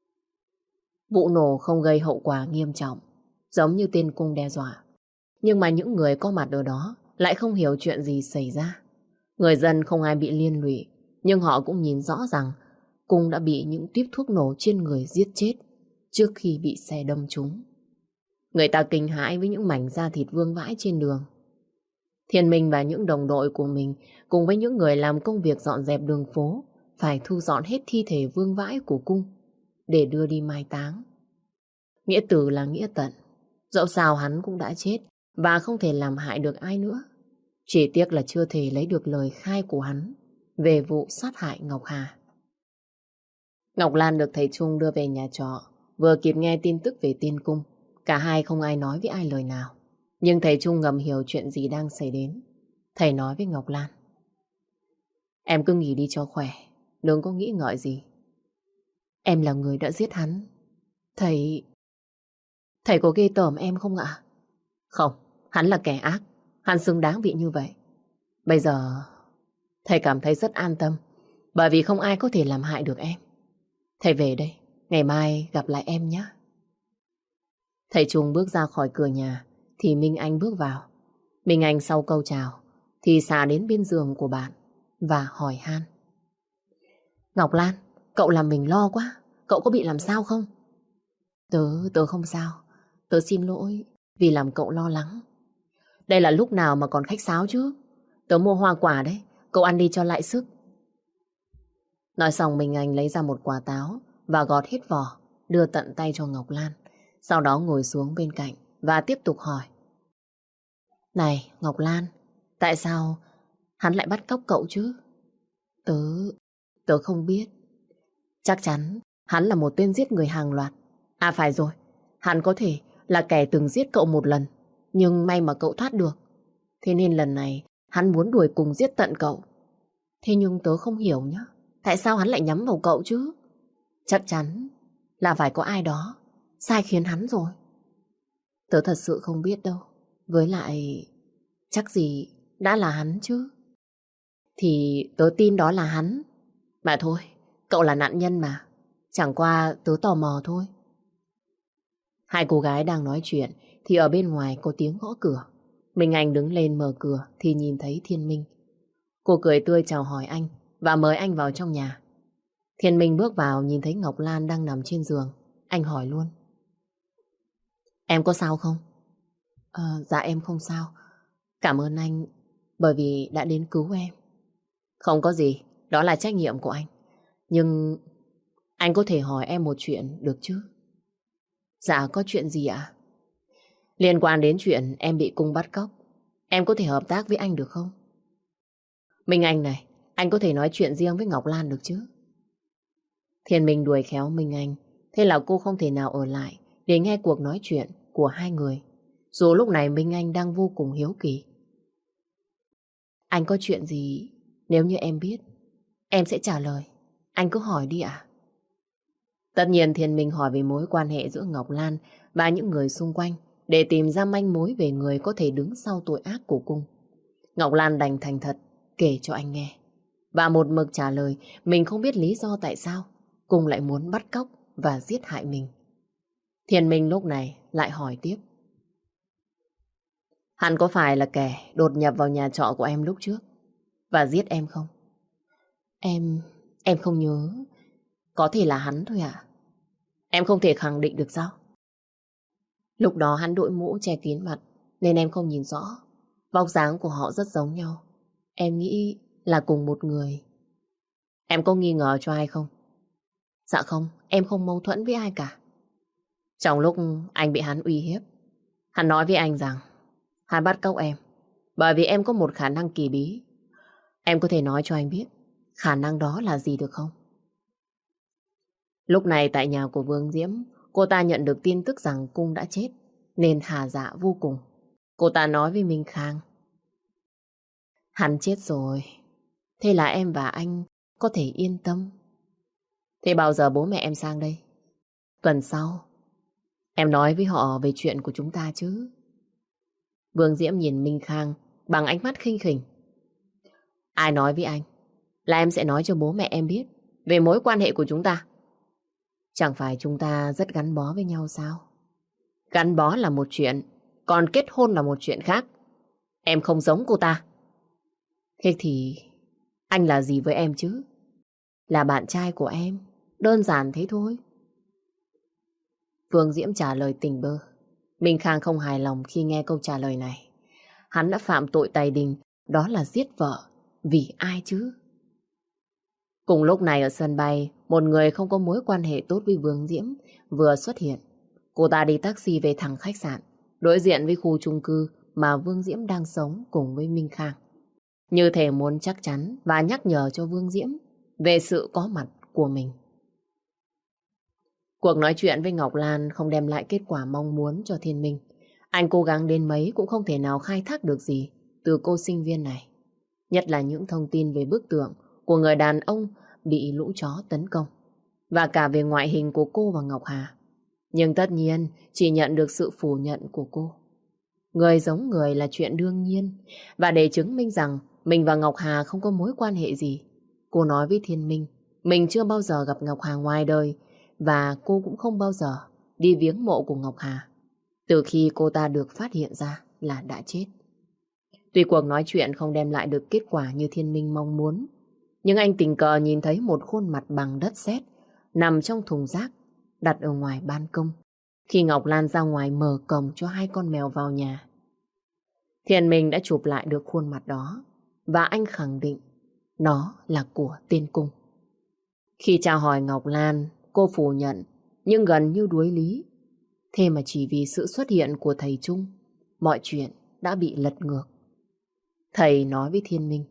Vụ nổ không gây hậu quả nghiêm trọng, giống như tên Cung đe dọa. Nhưng mà những người có mặt ở đó lại không hiểu chuyện gì xảy ra. Người dân không ai bị liên lụy, nhưng họ cũng nhìn rõ rằng Cung đã bị những tiếp thuốc nổ trên người giết chết trước khi bị xe đâm trúng. Người ta kinh hãi với những mảnh da thịt vương vãi trên đường. Thiên Minh và những đồng đội của mình cùng với những người làm công việc dọn dẹp đường phố phải thu dọn hết thi thể vương vãi của Cung để đưa đi mai táng. Nghĩa tử là nghĩa tận. Dẫu sao hắn cũng đã chết và không thể làm hại được ai nữa. Chỉ tiếc là chưa thể lấy được lời khai của hắn về vụ sát hại Ngọc Hà. Ngọc Lan được thầy Trung đưa về nhà trọ, vừa kịp nghe tin tức về Tiên Cung. Cả hai không ai nói với ai lời nào. Nhưng thầy Trung ngầm hiểu chuyện gì đang xảy đến. Thầy nói với Ngọc Lan: Em cứ nghỉ đi cho khỏe, đừng có nghĩ ngợi gì. Em là người đã giết hắn. Thầy... Thầy có ghê tởm em không ạ? Không, hắn là kẻ ác. Hắn xứng đáng bị như vậy. Bây giờ thầy cảm thấy rất an tâm, bởi vì không ai có thể làm hại được em. Thầy về đây, ngày mai gặp lại em nhé. Thầy Trung bước ra khỏi cửa nhà thì Minh Anh bước vào. Minh Anh sau câu chào thì xà đến bên giường của bạn và hỏi han: Ngọc Lan, cậu làm mình lo quá. Cậu có bị làm sao không? Tớ, tớ không sao. Tớ xin lỗi vì làm cậu lo lắng. Đây là lúc nào mà còn khách sáo chứ. Tớ mua hoa quả đấy, cậu ăn đi cho lại sức. Nói xong Minh Anh lấy ra một quả táo và gọt hết vỏ, đưa tận tay cho Ngọc Lan. Sau đó ngồi xuống bên cạnh và tiếp tục hỏi: Này Ngọc Lan, tại sao hắn lại bắt cóc cậu chứ? Tớ... tớ không biết. Chắc chắn hắn là một tên giết người hàng loạt. À phải rồi, hắn có thể là kẻ từng giết cậu một lần, nhưng may mà cậu thoát được. Thế nên lần này hắn muốn đuổi cùng giết tận cậu. Thế nhưng tớ không hiểu nhá, tại sao hắn lại nhắm vào cậu chứ? Chắc chắn là phải có ai đó sai khiến hắn rồi. Tớ thật sự không biết đâu. Với lại chắc gì đã là hắn chứ. Thì tớ tin đó là hắn. Mà thôi, cậu là nạn nhân mà. Chẳng qua tớ tò mò thôi. Hai cô gái đang nói chuyện thì ở bên ngoài có tiếng gõ cửa. Minh Anh đứng lên mở cửa thì nhìn thấy Thiên Minh. Cô cười tươi chào hỏi anh và mời anh vào trong nhà. Thiên Minh bước vào nhìn thấy Ngọc Lan đang nằm trên giường. Anh hỏi luôn: Em có sao không? À, dạ em không sao. Cảm ơn anh bởi vì đã đến cứu em. Không có gì, đó là trách nhiệm của anh. Nhưng anh có thể hỏi em một chuyện được chứ? Dạ, có chuyện gì ạ? Liên quan đến chuyện em bị Cung bắt cóc, em có thể hợp tác với anh được không? Minh Anh này, anh có thể nói chuyện riêng với Ngọc Lan được chứ? Thiên Minh đuổi khéo Minh Anh, thế là cô không thể nào ở lại để nghe cuộc nói chuyện của hai người. Dù lúc này Minh Anh đang vô cùng hiếu kỳ. Anh có chuyện gì, nếu như em biết, em sẽ trả lời. Anh cứ hỏi đi ạ. Tất nhiên Thiên Minh hỏi về mối quan hệ giữa Ngọc Lan và những người xung quanh để tìm ra manh mối về người có thể đứng sau tội ác của Cung. Ngọc Lan đành thành thật kể cho anh nghe. Và một mực trả lời mình không biết lý do tại sao Cung lại muốn bắt cóc và giết hại mình. Thiên Minh lúc này lại hỏi tiếp. Hắn có phải là kẻ đột nhập vào nhà trọ của em lúc trước và giết em không? Em... em không nhớ. Có thể là hắn thôi ạ. Em không thể khẳng định được sao? Lúc đó hắn đội mũ che kín mặt nên em không nhìn rõ. Vóc dáng của họ rất giống nhau. Em nghĩ là cùng một người. Em có nghi ngờ cho ai không? Dạ không, em không mâu thuẫn với ai cả. Trong lúc anh bị hắn uy hiếp, hắn nói với anh rằng hắn bắt cóc em bởi vì em có một khả năng kỳ bí. Em có thể nói cho anh biết khả năng đó là gì được không? Lúc này tại nhà của Vương Diễm, cô ta nhận được tin tức rằng Cung đã chết nên hà dạ vô cùng. Cô ta nói với Minh Khang. Hắn chết rồi, thế là em và anh có thể yên tâm. Thế bao giờ bố mẹ em sang đây? Tuần sau. Em nói với họ về chuyện của chúng ta chứ? Vương Diễm nhìn Minh Khang bằng ánh mắt khinh khỉnh. Ai nói với anh là em sẽ nói cho bố mẹ em biết về mối quan hệ của chúng ta? Chẳng phải chúng ta rất gắn bó với nhau sao? Gắn bó là một chuyện, còn kết hôn là một chuyện khác. Em không giống cô ta. Thế thì anh là gì với em chứ? Là bạn trai của em. Đơn giản thế thôi. Vương Diễm trả lời tỉnh bơ. Minh Khang không hài lòng khi nghe câu trả lời này. Hắn đã phạm tội tày đình, đó là giết vợ. Vì ai chứ? Cùng lúc này ở sân bay, một người không có mối quan hệ tốt với Vương Diễm vừa xuất hiện. Cô ta đi taxi về thẳng khách sạn, đối diện với khu chung cư mà Vương Diễm đang sống cùng với Minh Khang. Như thể muốn chắc chắn và nhắc nhở cho Vương Diễm về sự có mặt của mình. Cuộc nói chuyện với Ngọc Lan không đem lại kết quả mong muốn cho Thiên Minh. Anh cố gắng đến mấy cũng không thể nào khai thác được gì từ cô sinh viên này. Nhất là những thông tin về bức tượng của người đàn ông bị lũ chó tấn công. Và cả về ngoại hình của cô và Ngọc Hà. Nhưng tất nhiên chỉ nhận được sự phủ nhận của cô. Người giống người là chuyện đương nhiên. Và để chứng minh rằng mình và Ngọc Hà không có mối quan hệ gì, cô nói với Thiên Minh mình chưa bao giờ gặp Ngọc Hà ngoài đời. Và cô cũng không bao giờ đi viếng mộ của Ngọc Hà từ khi cô ta được phát hiện ra là đã chết. Tuy cuộc nói chuyện không đem lại được kết quả như Thiên Minh mong muốn, nhưng anh tình cờ nhìn thấy một khuôn mặt bằng đất sét nằm trong thùng rác đặt ở ngoài ban công khi Ngọc Lan ra ngoài mở cổng cho hai con mèo vào nhà. Thiên Minh đã chụp lại được khuôn mặt đó và anh khẳng định nó là của tên Cung. Khi chào hỏi Ngọc Lan, cô phủ nhận nhưng gần như đuối lý. Thế mà chỉ vì sự xuất hiện của thầy Trung, mọi chuyện đã bị lật ngược. Thầy nói với Thiên Minh.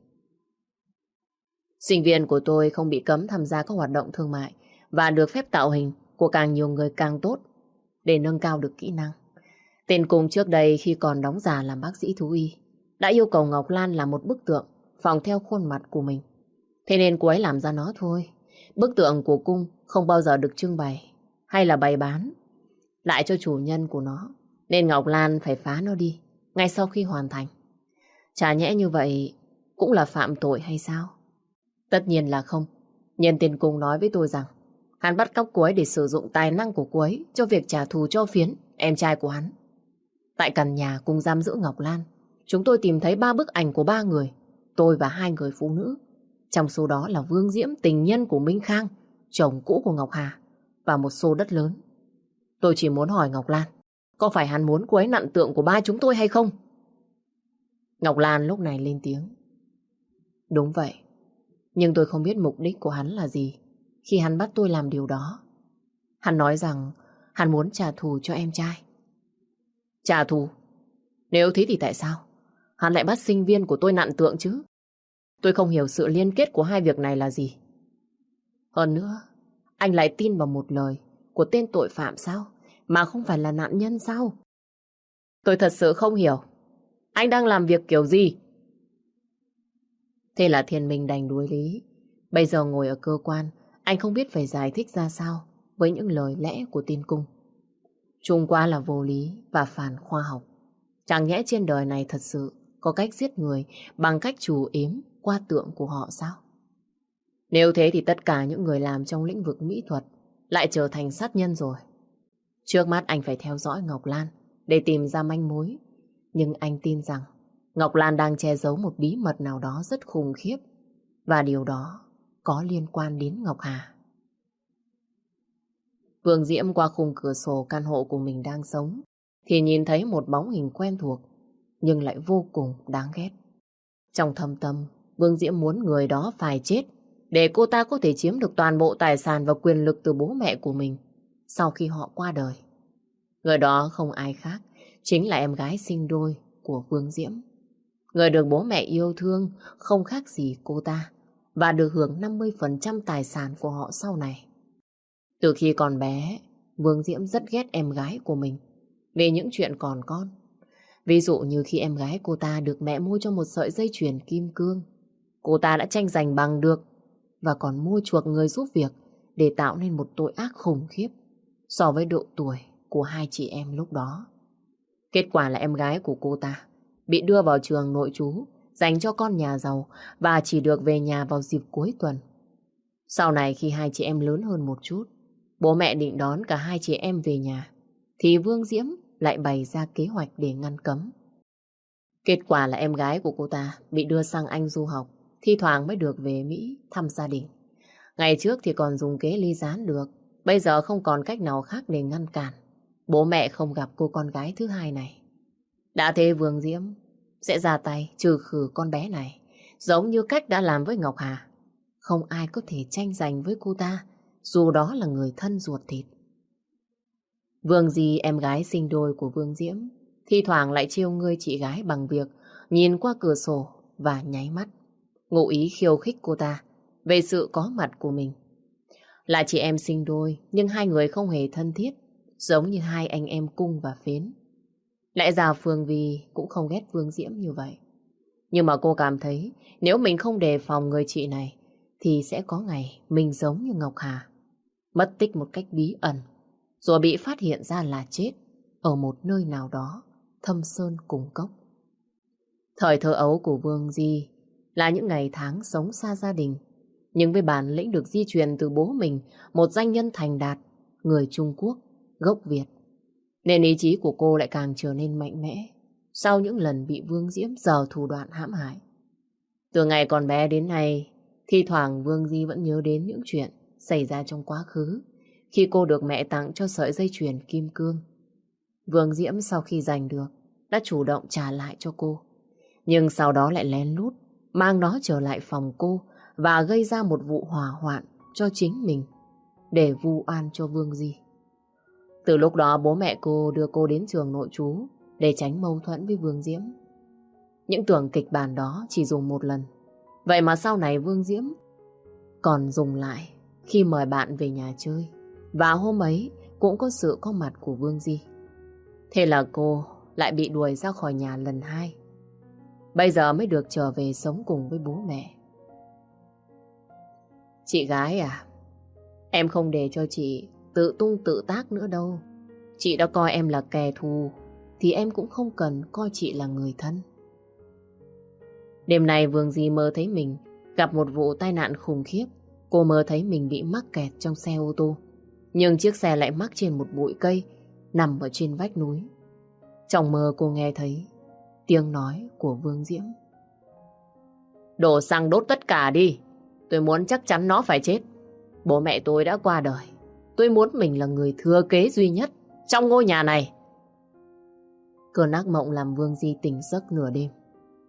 Sinh viên của tôi không bị cấm tham gia các hoạt động thương mại và được phép tạo hình của càng nhiều người càng tốt để nâng cao được kỹ năng. Tên Cung trước đây khi còn đóng giả làm bác sĩ thú y đã yêu cầu Ngọc Lan làm một bức tượng phỏng theo khuôn mặt của mình. Thế nên cô ấy làm ra nó thôi. Bức tượng của Cung không bao giờ được trưng bày hay là bày bán lại cho chủ nhân của nó, nên Ngọc Lan phải phá nó đi ngay sau khi hoàn thành. Chả nhẽ như vậy cũng là phạm tội hay sao? Tất nhiên là không. Nhân tên Cung nói với tôi rằng hắn bắt cóc cô ấy để sử dụng tài năng của cô ấy cho việc trả thù cho Phiến, em trai của hắn. Tại căn nhà cùng giam giữ Ngọc Lan, chúng tôi tìm thấy ba bức ảnh của ba người, tôi và hai người phụ nữ. Trong số đó là Vương Diễm, tình nhân của Minh Khang, chồng cũ của Ngọc Hà, và một xô đất lớn. Tôi chỉ muốn hỏi Ngọc Lan, có phải hắn muốn cô ấy nặn tượng của ba chúng tôi hay không? Ngọc Lan lúc này lên tiếng. Đúng vậy, nhưng tôi không biết mục đích của hắn là gì khi hắn bắt tôi làm điều đó. Hắn nói rằng hắn muốn trả thù cho em trai. Trả thù? Nếu thế thì tại sao hắn lại bắt sinh viên của tôi nặn tượng chứ? Tôi không hiểu sự liên kết của hai việc này là gì. Hơn nữa, anh lại tin vào một lời của tên tội phạm sao? Mà không phải là nạn nhân sao? Tôi thật sự không hiểu. Anh đang làm việc kiểu gì? Thế là Thiên Minh đành đuối lý. Bây giờ ngồi ở cơ quan, anh không biết phải giải thích ra sao với những lời lẽ của tiên cung. Trung quá là vô lý và phản khoa học. Chẳng nhẽ trên đời này thật sự có cách giết người bằng cách trù yếm qua tượng của họ sao? Nếu thế thì tất cả những người làm trong lĩnh vực mỹ thuật lại trở thành sát nhân rồi. Trước mắt anh phải theo dõi Ngọc Lan để tìm ra manh mối. Nhưng anh tin rằng Ngọc Lan đang che giấu một bí mật nào đó rất khủng khiếp. Và điều đó có liên quan đến Ngọc Hà. Vương Diễm qua khung cửa sổ căn hộ của mình đang sống thì nhìn thấy một bóng hình quen thuộc nhưng lại vô cùng đáng ghét. Trong thâm tâm, Vương Diễm muốn người đó phải chết để cô ta có thể chiếm được toàn bộ tài sản và quyền lực từ bố mẹ của mình sau khi họ qua đời. Người đó không ai khác, chính là em gái sinh đôi của Vương Diễm. Người được bố mẹ yêu thương không khác gì cô ta và được hưởng năm mươi phần trăm tài sản của họ sau này. Từ khi còn bé, Vương Diễm rất ghét em gái của mình vì những chuyện còn con. Ví dụ như khi em gái cô ta được mẹ mua cho một sợi dây chuyền kim cương, cô ta đã tranh giành bằng được và còn mua chuộc người giúp việc để tạo nên một tội ác khủng khiếp so với độ tuổi của hai chị em lúc đó. Kết quả là em gái của cô ta bị đưa vào trường nội trú dành cho con nhà giàu và chỉ được về nhà vào dịp cuối tuần. Sau này khi hai chị em lớn hơn một chút, bố mẹ định đón cả hai chị em về nhà, thì Vương Diễm lại bày ra kế hoạch để ngăn cấm. Kết quả là em gái của cô ta bị đưa sang Anh du học, thi thoảng mới được về Mỹ thăm gia đình. Ngày trước thì còn dùng kế ly gián được, bây giờ không còn cách nào khác để ngăn cản bố mẹ không gặp cô con gái thứ hai này. Đã thế Vương Diễm sẽ ra tay trừ khử con bé này, giống như cách đã làm với Ngọc Hà. Không ai có thể tranh giành với cô ta, dù đó là người thân ruột thịt. Vương Di, em gái sinh đôi của Vương Diễm, thi thoảng lại trêu ngươi chị gái bằng việc nhìn qua cửa sổ và nháy mắt, ngụ ý khiêu khích cô ta về sự có mặt của mình. Là chị em sinh đôi, nhưng hai người không hề thân thiết, giống như hai anh em Cung và Phến. Lẽ ra Phương Vi cũng không ghét Vương Diễm như vậy. Nhưng mà cô cảm thấy nếu mình không đề phòng người chị này thì sẽ có ngày mình giống như Ngọc Hà, mất tích một cách bí ẩn, rồi bị phát hiện ra là chết ở một nơi nào đó thâm sơn cùng cốc. Thời thơ ấu của Vương Di là những ngày tháng sống xa gia đình, nhưng với bản lĩnh được di truyền từ bố mình, một doanh nhân thành đạt, người Trung Quốc, gốc Việt, nên ý chí của cô lại càng trở nên mạnh mẽ sau những lần bị Vương Diễm giở thủ đoạn hãm hại. Từ ngày còn bé đến nay, thi thoảng Vương Di vẫn nhớ đến những chuyện xảy ra trong quá khứ khi cô được mẹ tặng cho sợi dây chuyền kim cương. Vương Diễm sau khi giành được đã chủ động trả lại cho cô, nhưng sau đó lại lén lút mang nó trở lại phòng cô và gây ra một vụ hỏa hoạn cho chính mình để vu oan cho Vương Di. Từ lúc đó bố mẹ cô đưa cô đến trường nội trú để tránh mâu thuẫn với Vương Diễm. Những tưởng kịch bản đó chỉ dùng một lần, vậy mà sau này Vương Diễm còn dùng lại khi mời bạn về nhà chơi, và hôm ấy cũng có sự có mặt của Vương Di. Thế là cô lại bị đuổi ra khỏi nhà lần hai, bây giờ mới được trở về sống cùng với bố mẹ. Chị gái à, em không để cho chị tự tung tự tác nữa đâu. Chị đã coi em là kẻ thù thì em cũng không cần coi chị là người thân. Đêm nay Vương Di mơ thấy mình gặp một vụ tai nạn khủng khiếp. Cô mơ thấy mình bị mắc kẹt trong xe ô tô, nhưng chiếc xe lại mắc trên một bụi cây nằm ở trên vách núi. Trong mơ cô nghe thấy tiếng nói của Vương Diễm: đổ xăng đốt tất cả đi, tôi muốn chắc chắn nó phải chết. Bố mẹ tôi đã qua đời, tôi muốn mình là người thừa kế duy nhất trong ngôi nhà này. Cơn ác mộng làm Vương Di tỉnh giấc nửa đêm.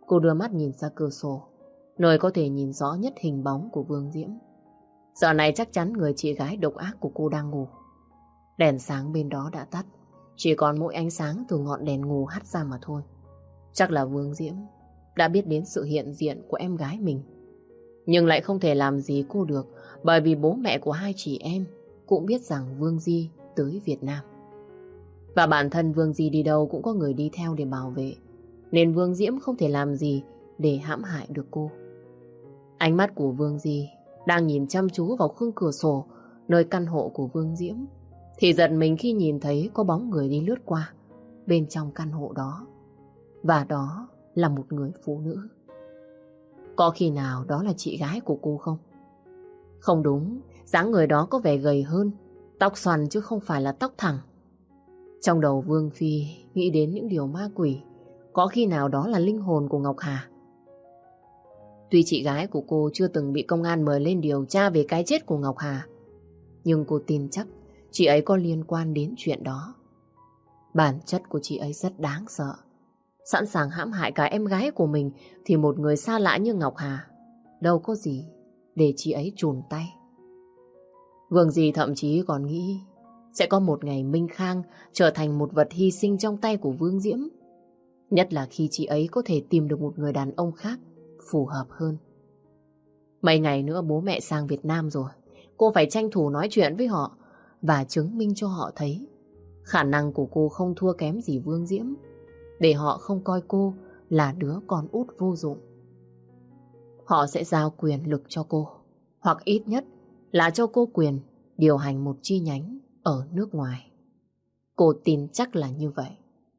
Cô đưa mắt nhìn ra cửa sổ, nơi có thể nhìn rõ nhất hình bóng của Vương Diễm. Giờ này chắc chắn người chị gái độc ác của cô đang ngủ. Đèn sáng bên đó đã tắt, chỉ còn mỗi ánh sáng từ ngọn đèn ngủ hắt ra mà thôi. Chắc là Vương Diễm đã biết đến sự hiện diện của em gái mình, nhưng lại không thể làm gì cô được, bởi vì bố mẹ của hai chị em cũng biết rằng Vương Di tới Việt Nam. Và bản thân Vương Di đi đâu cũng có người đi theo để bảo vệ, nên Vương Diễm không thể làm gì để hãm hại được cô. Ánh mắt của Vương Di đang nhìn chăm chú vào khung cửa sổ nơi căn hộ của Vương Diễm, thì giật mình khi nhìn thấy có bóng người đi lướt qua bên trong căn hộ đó. Và đó là một người phụ nữ. Có khi nào đó là chị gái của cô không? Không đúng, dáng người đó có vẻ gầy hơn, tóc xoăn chứ không phải là tóc thẳng. Trong đầu Vương Phi nghĩ đến những điều ma quỷ. Có khi nào đó là linh hồn của Ngọc Hà? Tuy chị gái của cô chưa từng bị công an mời lên điều tra về cái chết của Ngọc Hà, nhưng cô tin chắc chị ấy có liên quan đến chuyện đó. Bản chất của chị ấy rất đáng sợ. Sẵn sàng hãm hại cả em gái của mình, thì một người xa lạ như Ngọc Hà đâu có gì để chị ấy chùn tay. Vương Di thậm chí còn nghĩ sẽ có một ngày Minh Khang trở thành một vật hy sinh trong tay của Vương Diễm. Nhất là khi chị ấy có thể tìm được một người đàn ông khác phù hợp hơn. Mấy ngày nữa bố mẹ sang Việt Nam rồi, cô phải tranh thủ nói chuyện với họ và chứng minh cho họ thấy khả năng của cô không thua kém gì Vương Diễm, để họ không coi cô là đứa con út vô dụng. Họ sẽ giao quyền lực cho cô, hoặc ít nhất là cho cô quyền điều hành một chi nhánh ở nước ngoài. Cô tin chắc là như vậy.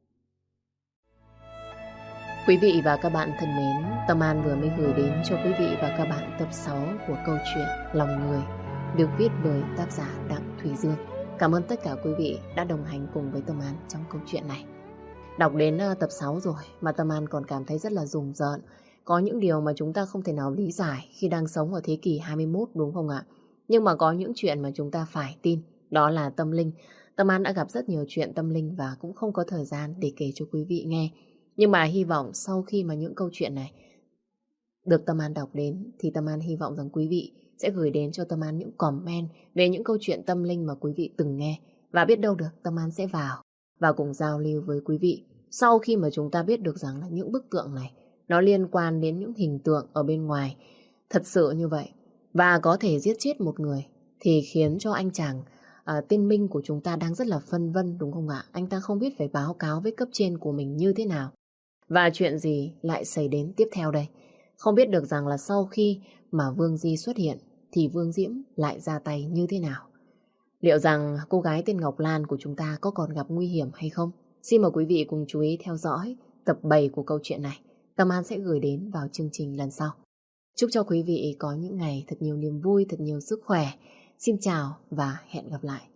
Quý vị và các bạn thân mến, Tâm An vừa mới gửi đến cho quý vị và các bạn tập sáu của câu chuyện Lòng Người, được viết bởi tác giả Đặng Thùy Dương. Cảm ơn tất cả quý vị đã đồng hành cùng với Tâm An trong câu chuyện này. Đọc đến tập sáu rồi mà Tâm An còn cảm thấy rất là rùng rợn. Có những điều mà chúng ta không thể nào lý giải khi đang sống ở thế kỷ hai mươi mốt, đúng không ạ? Nhưng mà có những chuyện mà chúng ta phải tin, đó là tâm linh. Tâm An đã gặp rất nhiều chuyện tâm linh và cũng không có thời gian để kể cho quý vị nghe. Nhưng mà hy vọng sau khi mà những câu chuyện này được Tâm An đọc đến, thì Tâm An hy vọng rằng quý vị sẽ gửi đến cho Tâm An những comment về những câu chuyện tâm linh mà quý vị từng nghe. Và biết đâu được Tâm An sẽ vào và cùng giao lưu với quý vị. Sau khi mà chúng ta biết được rằng là những bức tượng này nó liên quan đến những hình tượng ở bên ngoài thật sự như vậy, và có thể giết chết một người, thì khiến cho anh chàng à, tên Minh của chúng ta đang rất là phân vân, đúng không ạ? Anh ta không biết phải báo cáo với cấp trên của mình như thế nào, và chuyện gì lại xảy đến tiếp theo đây. Không biết được rằng là sau khi mà Vương Di xuất hiện thì Vương Diễm lại ra tay như thế nào. Liệu rằng cô gái tên Ngọc Lan của chúng ta có còn gặp nguy hiểm hay không? Xin mời quý vị cùng chú ý theo dõi tập bảy của câu chuyện này. Tâm An sẽ gửi đến vào chương trình lần sau. Chúc cho quý vị có những ngày thật nhiều niềm vui, thật nhiều sức khỏe. Xin chào và hẹn gặp lại.